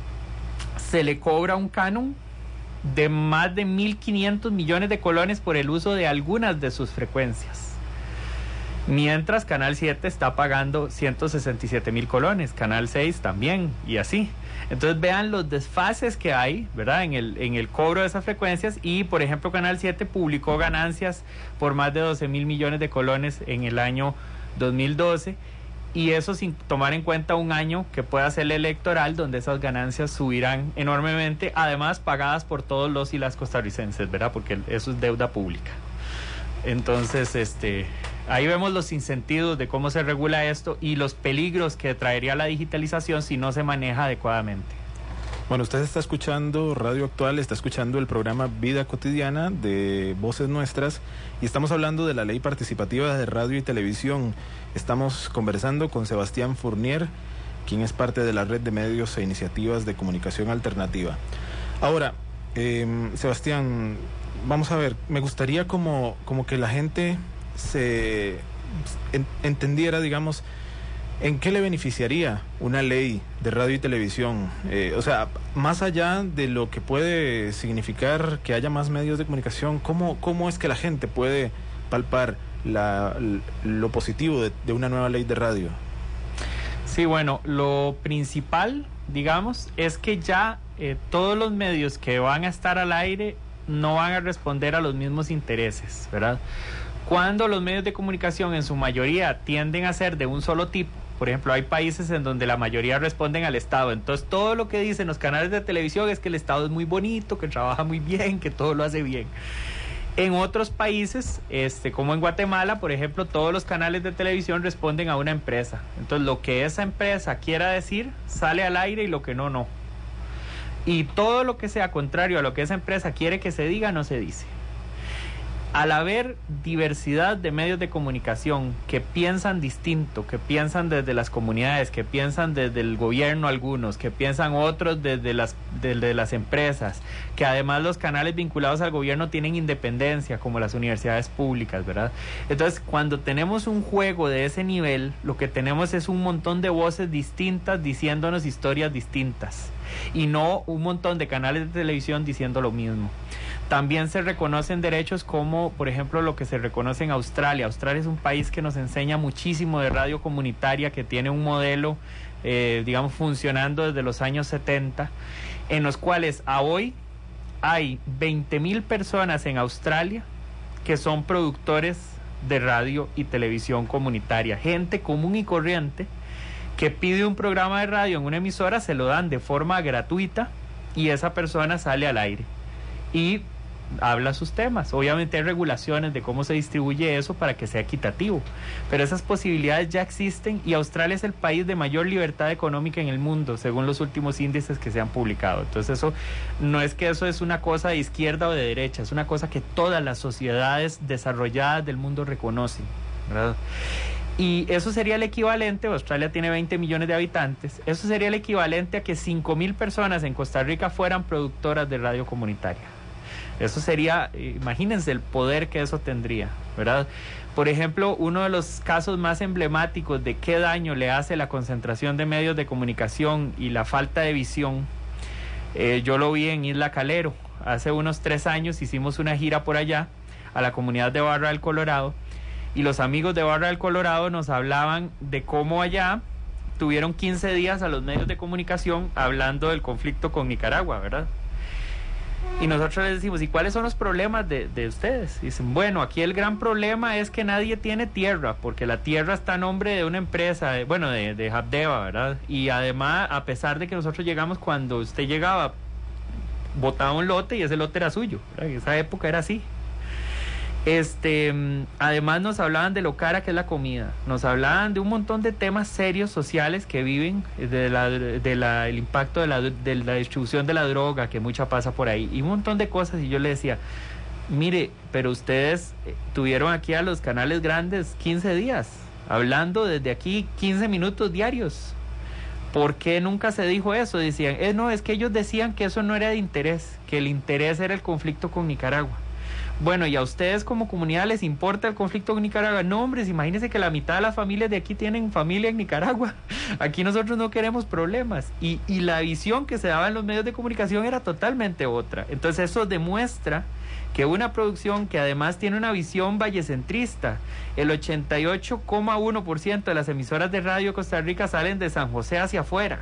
se le cobra un canon de más de mil quinientos millones de colones por el uso de algunas de sus frecuencias, mientras Canal siete está pagando ciento sesenta y siete mil colones, Canal seis también, y así. Entonces vean los desfases que hay, ¿verdad?, en el, en el cobro de esas frecuencias. Y por ejemplo Canal siete publicó ganancias por más de doce mil millones de colones en el año dos mil doce, y eso sin tomar en cuenta un año que pueda ser el electoral, donde esas ganancias subirán enormemente, además pagadas por todos los y las costarricenses, ¿verdad?, porque eso es deuda pública. Entonces, este, ahí vemos los incentivos de cómo se regula esto y los peligros que traería la digitalización si no se maneja adecuadamente. Bueno, usted está escuchando Radio Actual, está escuchando el programa Vida Cotidiana de Voces Nuestras, y estamos hablando de la ley participativa de radio y televisión. Estamos conversando con Sebastián Fournier, quien es parte de la red de medios e iniciativas de comunicación alternativa. Ahora, eh, Sebastián, vamos a ver, me gustaría como, como que la gente se en, entendiera, digamos, en qué le beneficiaría una ley de radio y televisión. Eh, o sea, más allá de lo que puede significar que haya más medios de comunicación, ¿cómo, cómo es que la gente puede palpar la, lo positivo de, de una nueva ley de radio? Sí, bueno, lo principal, digamos, es que ya eh, todos los medios que van a estar al aire no van a responder a los mismos intereses, ¿verdad? Cuando los medios de comunicación en su mayoría tienden a ser de un solo tipo, por ejemplo, hay países en donde la mayoría responden al Estado, entonces todo lo que dicen los canales de televisión es que el Estado es muy bonito, que trabaja muy bien, que todo lo hace bien. En otros países, este, como en Guatemala, por ejemplo, todos los canales de televisión responden a una empresa, entonces lo que esa empresa quiera decir sale al aire y lo que no, no. Y todo lo que sea contrario a lo que esa empresa quiere que se diga, no se dice. Al haber diversidad de medios de comunicación que piensan distinto, que piensan desde las comunidades, que piensan desde el gobierno algunos, que piensan otros desde las, desde las empresas, que además los canales vinculados al gobierno tienen independencia, como las universidades públicas, ¿verdad? Entonces, cuando tenemos un juego de ese nivel, lo que tenemos es un montón de voces distintas diciéndonos historias distintas, y no un montón de canales de televisión diciendo lo mismo. También se reconocen derechos como, por ejemplo, lo que se reconoce en Australia. Australia es un país que nos enseña muchísimo de radio comunitaria, que tiene un modelo, eh, digamos, funcionando desde los años setenta, en los cuales a hoy hay veinte mil personas en Australia que son productores de radio y televisión comunitaria. Gente común y corriente que pide un programa de radio en una emisora, se lo dan de forma gratuita y esa persona sale al aire y habla sus temas. Obviamente hay regulaciones de cómo se distribuye eso para que sea equitativo, pero esas posibilidades ya existen y Australia es el país de mayor libertad económica en el mundo, según los últimos índices que se han publicado. Entonces eso no es que eso es una cosa de izquierda o de derecha, es una cosa que todas las sociedades desarrolladas del mundo reconocen, ¿verdad? Y eso sería el equivalente, Australia tiene veinte millones de habitantes, eso sería el equivalente a que cinco mil personas en Costa Rica fueran productoras de radio comunitaria. Eso sería, imagínense el poder que eso tendría, ¿verdad? Por ejemplo, uno de los casos más emblemáticos de qué daño le hace la concentración de medios de comunicación y la falta de visión, eh, yo lo vi en Isla Calero. Hace unos tres años hicimos una gira por allá, a la comunidad de Barra del Colorado, y los amigos de Barra del Colorado nos hablaban de cómo allá tuvieron quince días a los medios de comunicación hablando del conflicto con Nicaragua, ¿verdad? Y nosotros les decimos, ¿y cuáles son los problemas de, de ustedes? Y dicen, bueno, aquí el gran problema es que nadie tiene tierra, porque la tierra está a nombre de una empresa, de, bueno, de, de Habdeba, ¿verdad? Y además, a pesar de que nosotros llegamos, cuando usted llegaba, botaba un lote y ese lote era suyo, ¿verdad? En esa época era así. Este, además nos hablaban de lo cara que es la comida, nos hablaban de un montón de temas serios sociales que viven, de la, de la, el impacto de la, de la distribución de la droga, que mucha pasa por ahí, y un montón de cosas. Y yo le decía, mire, pero ustedes tuvieron aquí a los canales grandes quince días, hablando desde aquí quince minutos diarios. ¿Por qué nunca se dijo eso? Decían, eh, no, es que ellos decían que eso no era de interés, que el interés era el conflicto con Nicaragua. Bueno, ¿y a ustedes como comunidad les importa el conflicto con Nicaragua? No, hombres, imagínense que la mitad de las familias de aquí tienen familia en Nicaragua. Aquí nosotros no queremos problemas. Y, y la visión que se daba en los medios de comunicación era totalmente otra. Entonces eso demuestra que una producción que además tiene una visión vallecentrista, el ochenta y ocho coma uno por ciento de las emisoras de radio de Costa Rica salen de San José hacia afuera.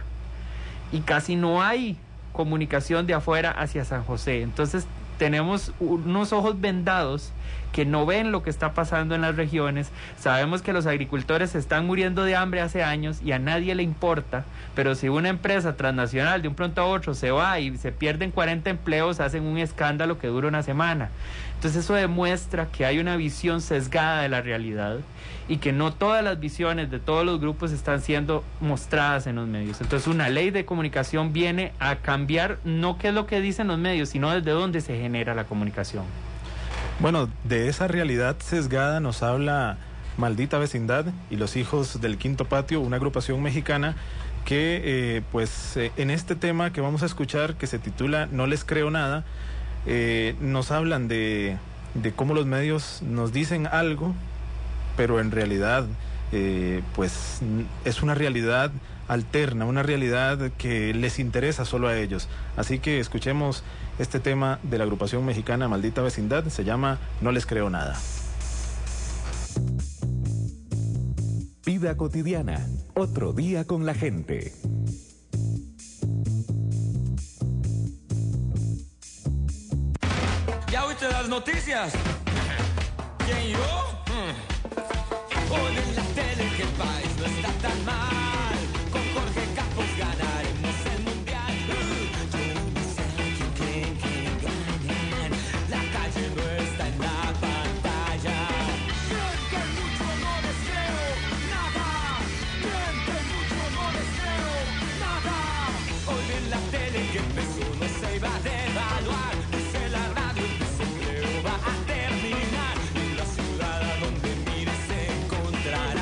Y casi no hay comunicación de afuera hacia San José. Entonces tenemos unos ojos vendados que no ven lo que está pasando en las regiones. Sabemos que los agricultores se están muriendo de hambre hace años y a nadie le importa, pero si una empresa transnacional de un pronto a otro se va y se pierden cuarenta empleos, hacen un escándalo que dura una semana. Entonces eso demuestra que hay una visión sesgada de la realidad y que no todas las visiones de todos los grupos están siendo mostradas en los medios. Entonces una ley de comunicación viene a cambiar no qué es lo que dicen los medios, sino desde dónde se genera la comunicación. Bueno, de esa realidad sesgada nos habla Maldita Vecindad y los Hijos del Quinto Patio, una agrupación mexicana que eh, pues eh, en este tema que vamos a escuchar, que se titula No les creo nada, eh, nos hablan de, de cómo los medios nos dicen algo, pero en realidad eh, pues es una realidad alterna, una realidad que les interesa solo a ellos. Así que escuchemos este tema de la agrupación mexicana Maldita Vecindad, se llama No les creo nada. Vida cotidiana, otro día con la gente. ¿Ya oíste las noticias? ¿Quién, yo? Hmm. Hoy en la tele que el país no está tan mal. Con Jorge Campos ganaremos el mundial. Uh, yo no sé quién creen que ganen. La calle no está en la pantalla. Miente mucho, no les creo nada. Miente mucho, no les creo nada. Hoy en la tele que empezó no se iba a devaluar. Dice la radio el desempleo va a terminar. Y la ciudad a donde mire se encontrará.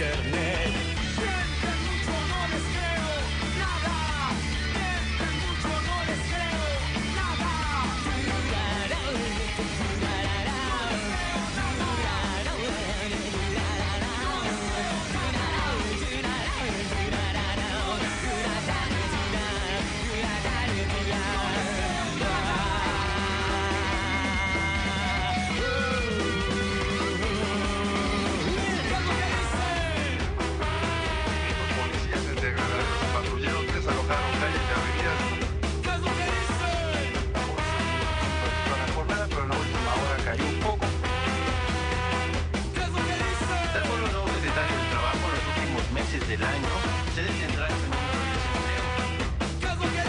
internet. Mienten mucho, no les creo nada. Mienten mucho, no les creo nada. Del año se detendrá el fenómeno del desempleo. ¿Qué es lo que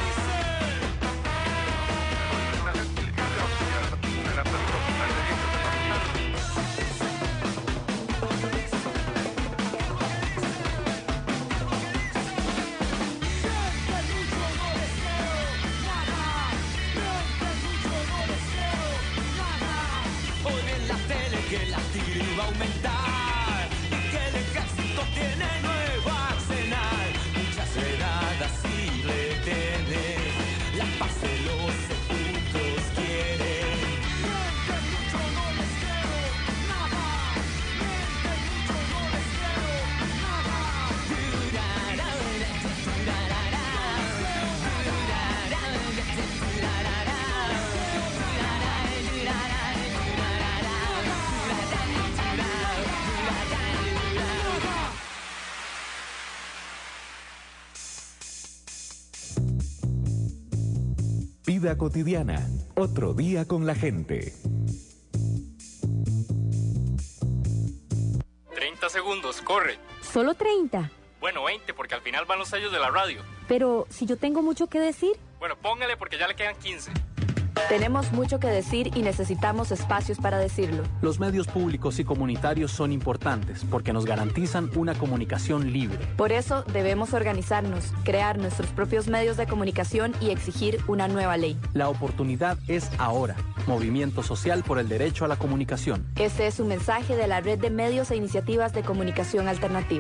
hoy en la tele que la tigre va a aumentar y que el ejército tiene nuevo arsenal, muchas redadas y retenes, la paz de los sepulcros quieren. Mienten mucho, no les creo nada. Mienten mucho, no les creo nada. Vida cotidiana, otro día con la gente. treinta segundos, corre. ¿Solo treinta? Bueno, veinte, porque al final van los sellos de la radio. Pero si yo tengo mucho que decir. Bueno, póngale porque ya le quedan quince. Tenemos mucho que decir y necesitamos espacios para decirlo. Los medios públicos y comunitarios son importantes porque nos garantizan una comunicación libre. Por eso debemos organizarnos, crear nuestros propios medios de comunicación y exigir una nueva ley. La oportunidad es ahora. Movimiento Social por el Derecho a la Comunicación. Este es un mensaje de la Red de Medios e Iniciativas de Comunicación Alternativa.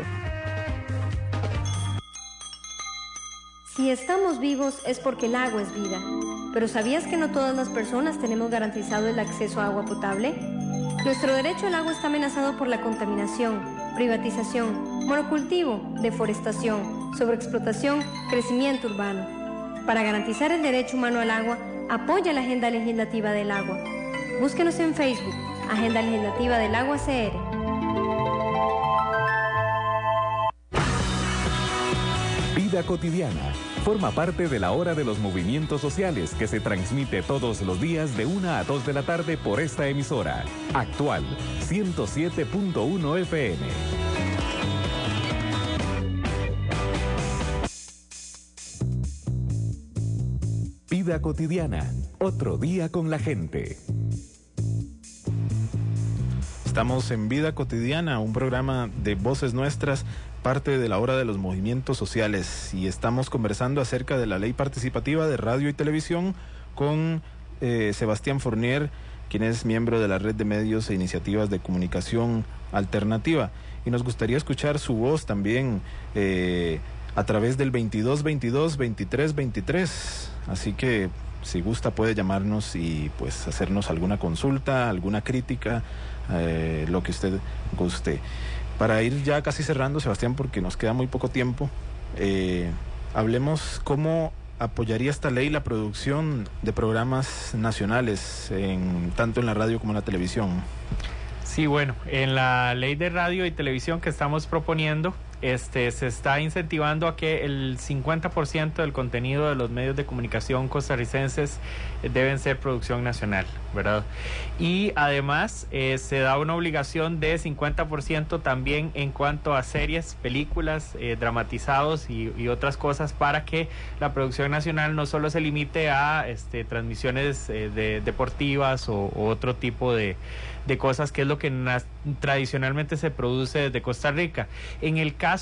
Si estamos vivos es porque el agua es vida. Pero ¿sabías que no todas las personas tenemos garantizado el acceso a agua potable? Nuestro derecho al agua está amenazado por la contaminación, privatización, monocultivo, deforestación, sobreexplotación, crecimiento urbano. Para garantizar el derecho humano al agua, apoya la Agenda Legislativa del Agua. Búsquenos en Facebook, Agenda Legislativa del Agua C R. Vida cotidiana forma parte de la hora de los movimientos sociales que se transmite todos los días de una a dos de la tarde por esta emisora. Actual ciento siete punto uno F M. Vida cotidiana, otro día con la gente. Estamos en Vida Cotidiana, un programa de Voces Nuestras, parte de la hora de los movimientos sociales, y estamos conversando acerca de la ley participativa de radio y televisión con eh, Sebastián Fournier, quien es miembro de la Red de Medios e Iniciativas de Comunicación Alternativa, y nos gustaría escuchar su voz también eh, a través del veintidós veintidós veintitrés veintitrés, así que si gusta puede llamarnos y pues hacernos alguna consulta, alguna crítica, eh, lo que usted guste. Para ir ya casi cerrando, Sebastián, porque nos queda muy poco tiempo, eh, hablemos cómo apoyaría esta ley la producción de programas nacionales, en, tanto en la radio como en la televisión. Sí, bueno, en la ley de radio y televisión que estamos proponiendo, este, se está incentivando a que el cincuenta por ciento del contenido de los medios de comunicación costarricenses eh, deben ser producción nacional, ¿verdad? Y además eh, se da una obligación de cincuenta por ciento también en cuanto a series, películas, eh, dramatizados y, y otras cosas, para que la producción nacional no solo se limite a este, transmisiones eh, de, deportivas o, o otro tipo de de cosas que es lo que tradicionalmente se produce desde Costa Rica. En el caso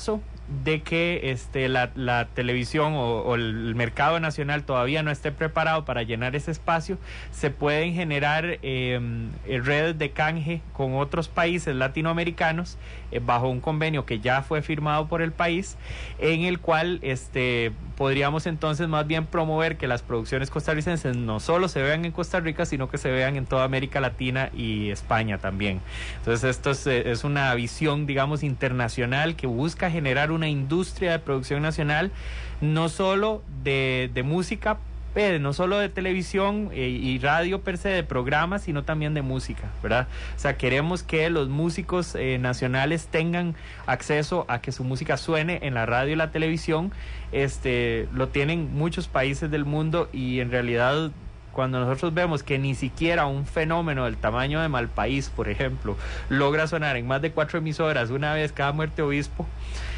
de que este, la, la televisión o, o el mercado nacional todavía no esté preparado para llenar ese espacio, se pueden generar eh, redes de canje con otros países latinoamericanos eh, bajo un convenio que ya fue firmado por el país, en el cual este, podríamos entonces más bien promover que las producciones costarricenses no solo se vean en Costa Rica, sino que se vean en toda América Latina y España también. Entonces esto es, es una visión, digamos, internacional que busca generar una industria de producción nacional, no solo de, de música, eh, no solo de televisión eh, y radio per se, de programas, sino también de música, ¿verdad? O sea, queremos que los músicos eh, nacionales tengan acceso a que su música suene en la radio y la televisión. Este, lo tienen muchos países del mundo, y en realidad cuando nosotros vemos que ni siquiera un fenómeno del tamaño de Malpaís, por ejemplo, logra sonar en más de cuatro emisoras una vez cada muerte obispo,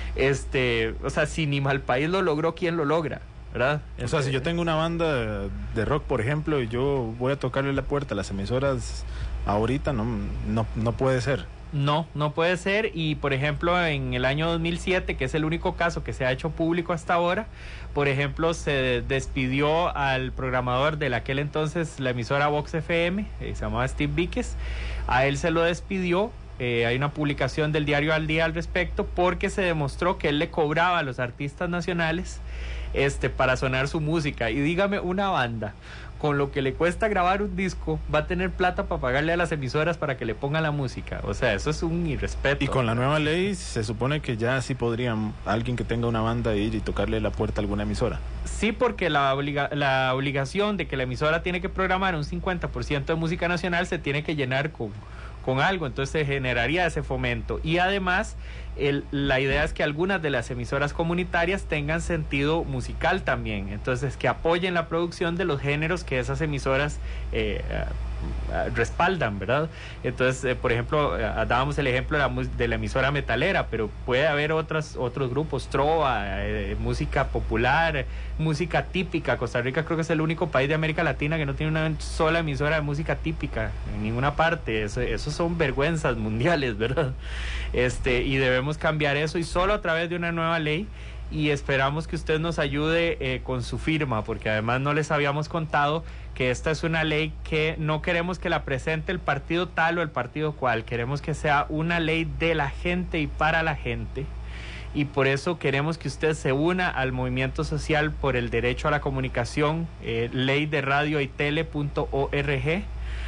este, o sea, si ni Malpaís lo logró, ¿quién lo logra? ¿Verdad? O sea, si yo tengo una banda de rock, por ejemplo, y yo voy a tocarle la puerta a las emisoras ahorita, no, no, no puede ser. No, no puede ser. Y por ejemplo, en el año dos mil siete, que es el único caso que se ha hecho público hasta ahora, por ejemplo, se despidió al programador de aquel entonces la emisora Vox F M, eh, se llamaba Steve Víquez. A él se lo despidió. Eh, hay una publicación del diario Al Día al respecto, porque se demostró que él le cobraba a los artistas nacionales este, para sonar su música. Y dígame, una banda con lo que le cuesta grabar un disco va a tener plata para pagarle a las emisoras para que le pongan la música. O sea, eso es un irrespeto. Y con la nueva ley se supone que ya sí podrían alguien que tenga una banda ir y tocarle la puerta a alguna emisora. Sí, porque la, obliga la obligación de que la emisora tiene que programar un cincuenta por ciento de música nacional se tiene que llenar con, con algo, entonces se generaría ese fomento. Y además el, la idea es que algunas de las emisoras comunitarias tengan sentido musical también, entonces que apoyen la producción de los géneros que esas emisoras eh, uh, uh, respaldan, ¿verdad? Entonces, eh, por ejemplo, uh, dábamos el ejemplo de la, de la emisora metalera, pero puede haber otras, otros grupos, trova, eh, música popular, música típica. Costa Rica creo que es el único país de América Latina que no tiene una sola emisora de música típica en ninguna parte. Eso, eso son vergüenzas mundiales, ¿verdad? Este, y debemos cambiar eso, y solo a través de una nueva ley. Y esperamos que usted nos ayude eh, con su firma, porque además no les habíamos contado que esta es una ley que no queremos que la presente el partido tal o el partido cual, queremos que sea una ley de la gente y para la gente, y por eso queremos que usted se una al movimiento social por el derecho a la comunicación, eh, ley de radio y tele punto org,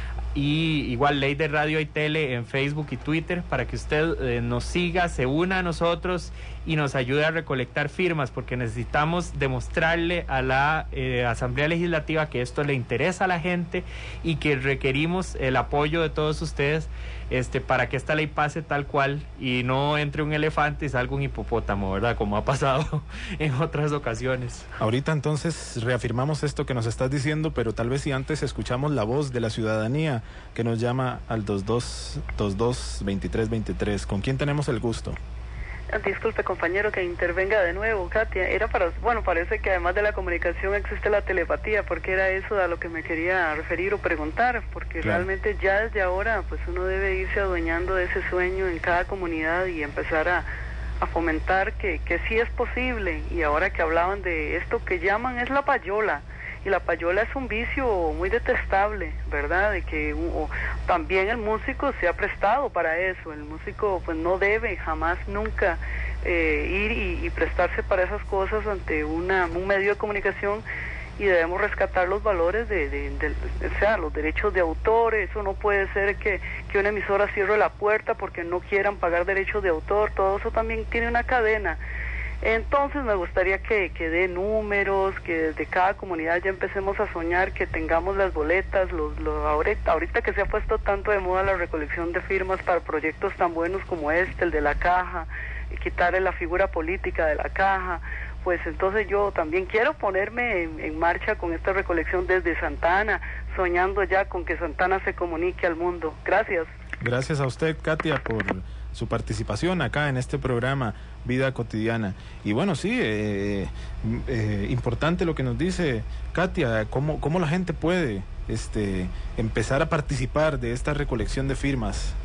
y igual Ley de Radio y Tele en Facebook y Twitter, para que usted eh, nos siga, se una a nosotros y nos ayude a recolectar firmas, porque necesitamos demostrarle a la eh, Asamblea Legislativa que esto le interesa a la gente y que requerimos el apoyo de todos ustedes este, para que esta ley pase tal cual y no entre un elefante y salga un hipopótamo, ¿verdad? Como ha pasado en otras ocasiones. Ahorita entonces reafirmamos esto que nos estás diciendo, pero tal vez si antes escuchamos la voz de la ciudadanía que nos llama al dos dos dos dos, veintitrés veintitrés. ¿Con quién tenemos el gusto? Disculpe, compañero, que intervenga de nuevo, Katia. Era para, bueno, parece que además de la comunicación existe la telepatía, porque era eso a lo que me quería referir o preguntar, porque claro, realmente ya desde ahora, pues uno debe irse adueñando de ese sueño en cada comunidad y empezar a, a fomentar que, que sí es posible. Y ahora que hablaban de esto que llaman es la payola, y la payola es un vicio muy detestable, ¿verdad? De que o, también el músico se ha prestado para eso. El músico pues no debe jamás, nunca eh, ir y, y prestarse para esas cosas ante una, un medio de comunicación, y debemos rescatar los valores de, de, de, de, o sea, los derechos de autor. Eso no puede ser que, que una emisora cierre la puerta porque no quieran pagar derechos de autor. Todo eso también tiene una cadena. Entonces me gustaría que, que dé números, que desde cada comunidad ya empecemos a soñar, que tengamos las boletas, los, los, ahorita, ahorita que se ha puesto tanto de moda la recolección de firmas para proyectos tan buenos como este, el de la caja, y quitarle la figura política de la caja, pues entonces yo también quiero ponerme en, en marcha con esta recolección desde Santa Ana, soñando ya con que Santa Ana se comunique al mundo. Gracias. Gracias a usted, Katia, por su participación acá en este programa Vida Cotidiana. Y bueno, sí, eh, eh, importante lo que nos dice Katia, cómo, cómo la gente puede este, empezar a participar de esta recolección de firmas.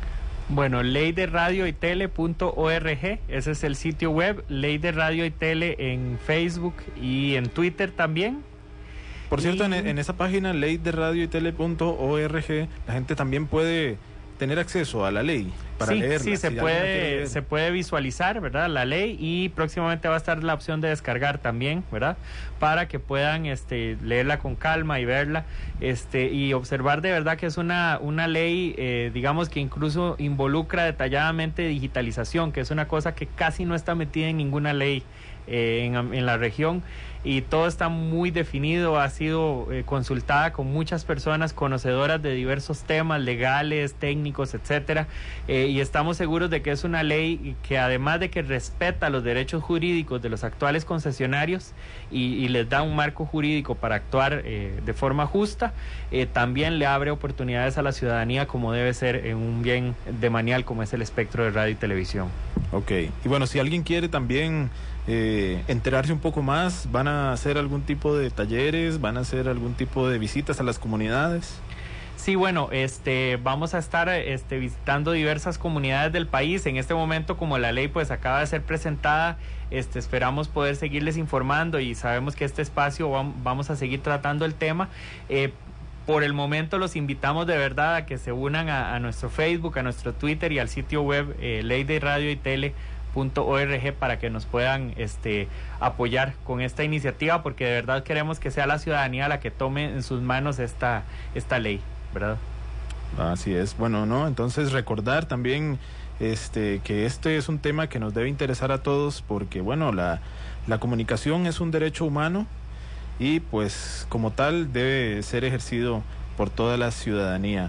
Bueno, ley de radio y tele punto org, ese es el sitio web, Ley de Radio y Tele en Facebook y en Twitter también. Por cierto, y... en, en esa página, ley de radio y tele punto org, la gente también puede tener acceso a la ley para sí, leerla. Sí, se si puede, se puede visualizar, ¿verdad? La ley, y próximamente va a estar la opción de descargar también, ¿verdad? Para que puedan este, leerla con calma y verla este, y observar de verdad que es una, una ley, eh, digamos, que incluso involucra detalladamente digitalización, que es una cosa que casi no está metida en ninguna ley eh, en, en la región, y todo está muy definido, ha sido eh, consultada con muchas personas conocedoras de diversos temas legales, técnicos, etcétera, eh, y estamos seguros de que es una ley que, además de que respeta los derechos jurídicos de los actuales concesionarios y, y les da un marco jurídico para actuar eh, de forma justa, eh, también le abre oportunidades a la ciudadanía como debe ser en un bien demanial como es el espectro de radio y televisión. Ok, y bueno, si alguien quiere también eh, enterarse un poco más, ¿van a hacer algún tipo de talleres? ¿Van a hacer algún tipo de visitas a las comunidades? Sí, bueno, este, vamos a estar este, visitando diversas comunidades del país. En este momento, como la ley pues acaba de ser presentada, este, esperamos poder seguirles informando, y sabemos que este espacio vamos a seguir tratando el tema. Eh, Por el momento los invitamos de verdad a que se unan a, a nuestro Facebook, a nuestro Twitter y al sitio web eh, ley de radio y tele punto org para que nos puedan este, apoyar con esta iniciativa, porque de verdad queremos que sea la ciudadanía la que tome en sus manos esta, esta ley, ¿verdad? Así es. Bueno, no, entonces recordar también este que este es un tema que nos debe interesar a todos, porque bueno, la, la comunicación es un derecho humano y pues como tal debe ser ejercido por toda la ciudadanía.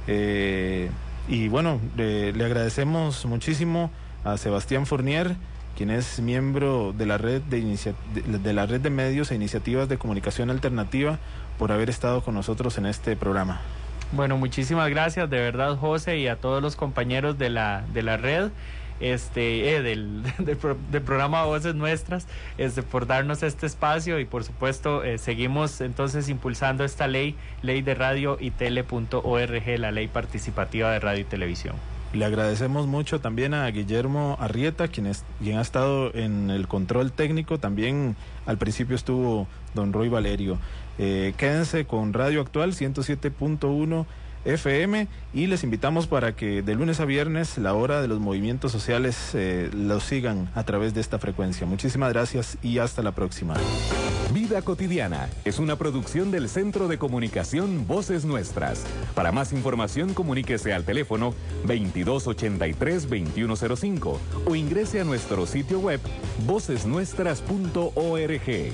Eh, y bueno, le, le agradecemos muchísimo a Sebastián Fournier, quien es miembro de la red de, inicia de, de la red de medios e iniciativas de comunicación alternativa, por haber estado con nosotros en este programa. Bueno, muchísimas gracias de verdad, José, y a todos los compañeros de la de la red. Este eh, del, del, pro, del programa Voces Nuestras, este, por darnos este espacio, y por supuesto eh, seguimos entonces impulsando esta ley, ley de radio y tele punto org, la ley participativa de radio y televisión. Le agradecemos mucho también a Guillermo Arrieta, quien, es, quien ha estado en el control técnico. También al principio estuvo don Roy Valerio. Eh, quédense con Radio Actual ciento siete punto uno F M y les invitamos para que de lunes a viernes la hora de los movimientos sociales eh, los sigan a través de esta frecuencia. Muchísimas gracias y hasta la próxima. Vida Cotidiana es una producción del Centro de Comunicación Voces Nuestras. Para más información, comuníquese al teléfono veintidós ochenta y tres, veintiuno cero cinco o ingrese a nuestro sitio web voces nuestras punto org.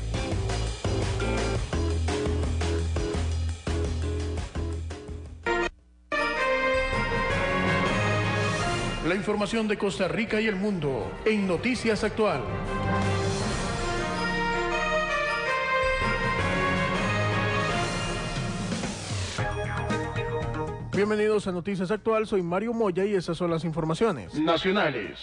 La información de Costa Rica y el mundo en Noticias Actual. Bienvenidos a Noticias Actual, soy Mario Moya y estas son las informaciones nacionales.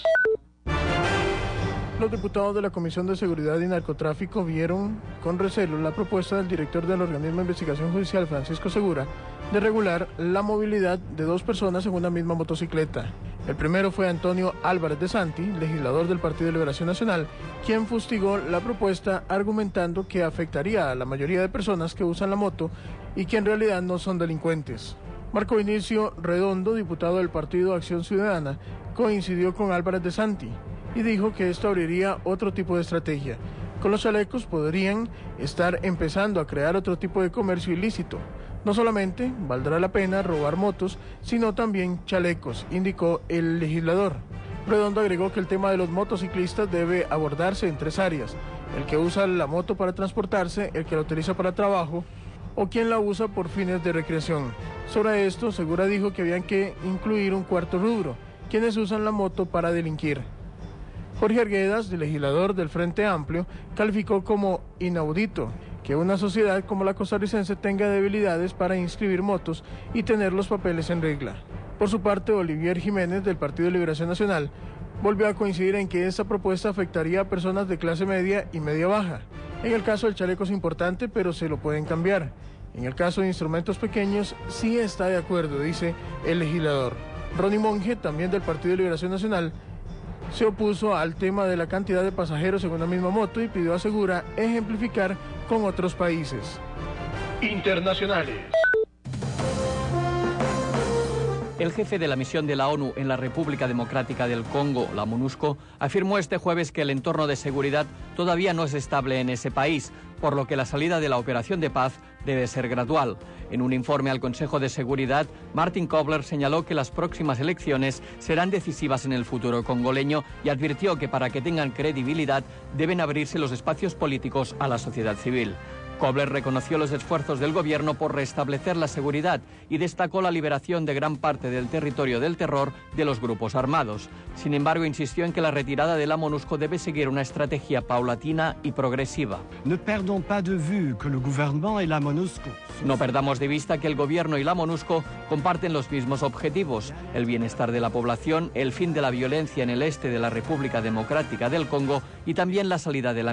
Los diputados de la Comisión de Seguridad y Narcotráfico vieron con recelo la propuesta del director del organismo de investigación judicial, Francisco Segura, de regular la movilidad de dos personas en una misma motocicleta. El primero fue Antonio Álvarez de Santi, legislador del Partido de Liberación Nacional, quien fustigó la propuesta argumentando que afectaría a la mayoría de personas que usan la moto y que en realidad no son delincuentes. Marco Vinicio Redondo, diputado del Partido Acción Ciudadana, coincidió con Álvarez de Santi y dijo que esto abriría otro tipo de estrategia. Con los chalecos podrían estar empezando a crear otro tipo de comercio ilícito. No solamente valdrá la pena robar motos, sino también chalecos, indicó el legislador. Redondo agregó que el tema de los motociclistas debe abordarse en tres áreas: el que usa la moto para transportarse, el que la utiliza para trabajo o quien la usa por fines de recreación. Sobre esto, Segura dijo que habían que incluir un cuarto rubro: quienes usan la moto para delinquir. Jorge Arguedas, legislador del Frente Amplio, calificó como inaudito que una sociedad como la costarricense tenga debilidades para inscribir motos y tener los papeles en regla. Por su parte, Olivier Jiménez, del Partido de Liberación Nacional, volvió a coincidir en que esta propuesta afectaría a personas de clase media y media baja. En el caso del chaleco es importante, pero se lo pueden cambiar. En el caso de instrumentos pequeños, sí está de acuerdo, dice el legislador. Ronnie Monge, también del Partido de Liberación Nacional, se opuso al tema de la cantidad de pasajeros en una misma moto y pidió a Segura ejemplificar con otros países. Internacionales. El jefe de la misión de la ONU en la República Democrática del Congo, la MONUSCO, afirmó este jueves que el entorno de seguridad todavía no es estable en ese país, por lo que la salida de la operación de paz debe ser gradual. En un informe al Consejo de Seguridad, Martin Kobler señaló que las próximas elecciones serán decisivas en el futuro congoleño y advirtió que para que tengan credibilidad deben abrirse los espacios políticos a la sociedad civil. Kobler reconoció los esfuerzos del gobierno por restablecer la seguridad y destacó la liberación de gran parte del territorio del terror de los grupos armados. Sin embargo, insistió en que la retirada de la MONUSCO debe seguir una estrategia paulatina y progresiva. Ne perdons pas de vue que le gouvernement et la MONUSCO. No perdamos de vista que el gobierno y la MONUSCO comparten los mismos objetivos: el bienestar de la población, el fin de la violencia en el este de la República Democrática del Congo y también la salida de la